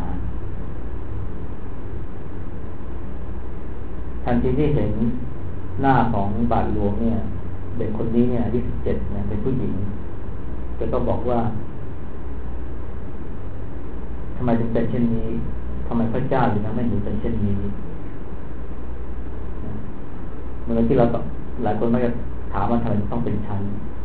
ทันทีที่เห็นหน้าของบาทหลวงเนี่ยเด็กคนนี้เนี่ยอายุ17นะเป็นผู้หญิงแกก็บอกว่าทำไมถึงเป็นเช่นนี้ทำไมพระเจ้าถึงทำให้หนูเป็นเช่นนี้เมื่อที่เราหลายคนไม่จะถามว่าทำไมต้องเป็นชั้น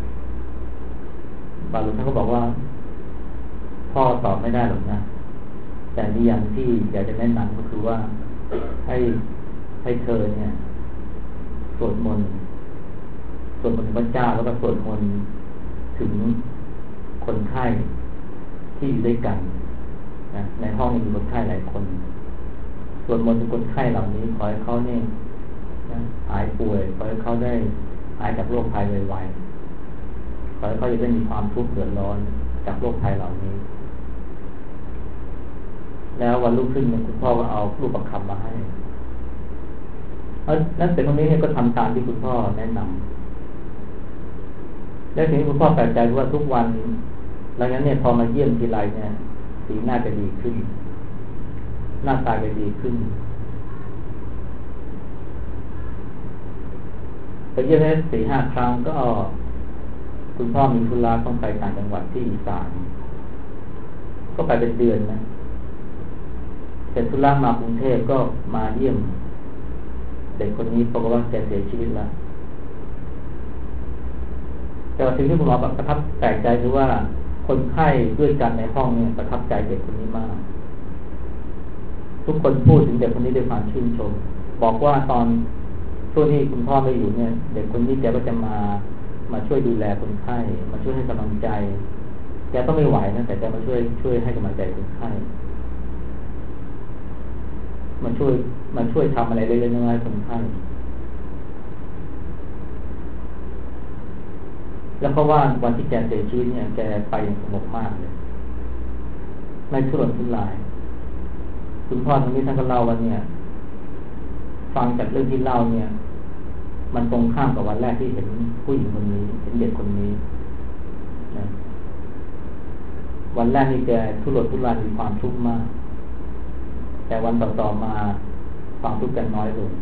บาทหลวงท่านก็บอกว่าพ่อตอบไม่ได้หรอกนะแต่นิยามที่อยากจะแนะนำก็คือว่าให้เธอเนี่ยสวดมนต์ถึงพระเจ้าแล้วก็สวดมนต์ถึงคนไข้ที่อยู่ด้วยกันนะในห้องมีคนไข้หลายคนสวดมนต์ถึงคนไข้เหล่านี้ขอให้เขาเนี่ยหายป่วยขอให้เขาได้หายจากโรคภัยไวๆขอให้เขาจะได้มีความทุกข์เดือดร้อนจากโรคภัยเหล่านี้แล้ววันรุ่งขึ้นคุณพ่อก็เอารูปประคำมาให้นักเตะคนนี้เนี่ยก็ทำตามที่คุณพ่อแนะนำและสิ่งที่คุณพ่อแปลกใจคือว่าทุกวันหลังจากนั้นเนี่ยพอมาเยี่ยมทีไรเนี่ยสีหน้าจะดีขึ้นหน้าตาจะดีขึ้นไปเยี่ยมได้4-5 ครั้งก็คุณพ่อมีธุระต้องไปต่างจังหวัดที่อีสานก็ไปเป็นเดือนนะเสร็จธุระมากรุงเทพก็มาเยี่ยมเด็กคนนี้ปรากฏว่าแกเสียชีวิตแล้วแต่ว่าสิ่งที่คุณหมอประทับแปลกใจคือว่าคนไข้ด้วยกันในห้องเนี่ยประทับใจเด็กคนนี้มากทุกคนพูดถึงเด็กคนนี้ด้วยความชื่นชมบอกว่าตอนช่วงที่คุณพ่อไม่อยู่เนี่ยเด็กคนนี้แกก็จะมาช่วยดูแลคนไข้มาช่วยให้กำลังใจแกก็ไม่ไหวนะแต่แกมาช่วยให้กำลังใจคนไข้มาช่วยทำอะไรเล็กๆน้อยๆคนไข้แล้วเพราะว่าวันที่แกเสียชีวิตเนี่ยแกไปอย่างสงบมากเลยไม่ทุรนทุรายคุณพ่อตรงนี้ท่านก็เล่าว่าเนี่ยฟังจากเรื่องที่เล่าเนี่ยมันตรงข้ามกับวันแรกที่เห็นผู้หญิงคนนี้เห็นเด็กคนนี้นะวันแรกนี่แกทุรนทุรายมีความทุกข์มากแต่วันต่อมาความทุกข์แกน้อยลง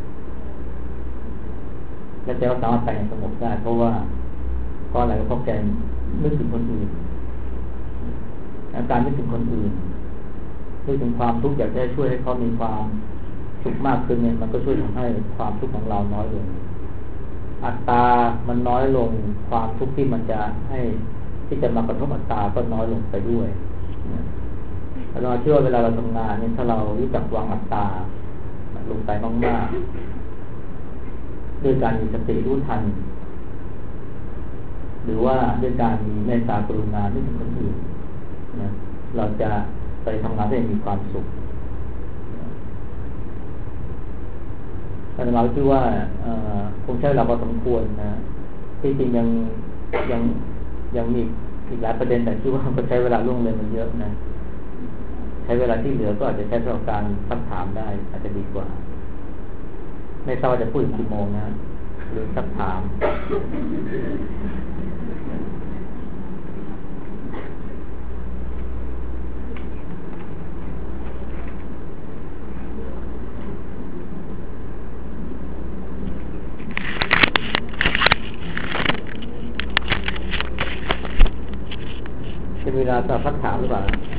และแกก็สามารถไปอย่างสงบได้เพราะอะไรก็เพราะแกนึกถึงคนอื่นอาการนึกถึงคนอื่นนึกถึงความทุกข์อยากจะช่วยให้เขามีความสุขมากขึ้นเนี่ยมันก็ช่วยทำให้ความทุกข์ของเราน้อยลงอัตตามันน้อยลงความทุกข์ที่มันจะให้ที่จะมากระทบอัตตาก็น้อยลงไปด้วยเราเชื่อว่าเวลาเราทำงานเนี่ยถ้าเรารู้จักวางอัตตาลงไปมากๆด้วยการมีสติรู้ทันหรือว่าด้วยการมีเมตตากรุณานึกถึงคนอื่นนะเราจะไปทำงานได้มีความสุขแต่เราคิดว่าคงใช้เวลาพอสมควรนะที่จริงยังมีอีกหลายประเด็นแต่คิดว่าก็ใช้เวลาล่วงเลยมันเยอะนะใช้เวลาที่เหลือก็อาจจะใช้สำหรับการซักถามได้อาจจะดีกว่าไม่ทราบว่าจะพูดกี่โมงนะหรือซักถามเวลาตอบคำถามหรือเปล่า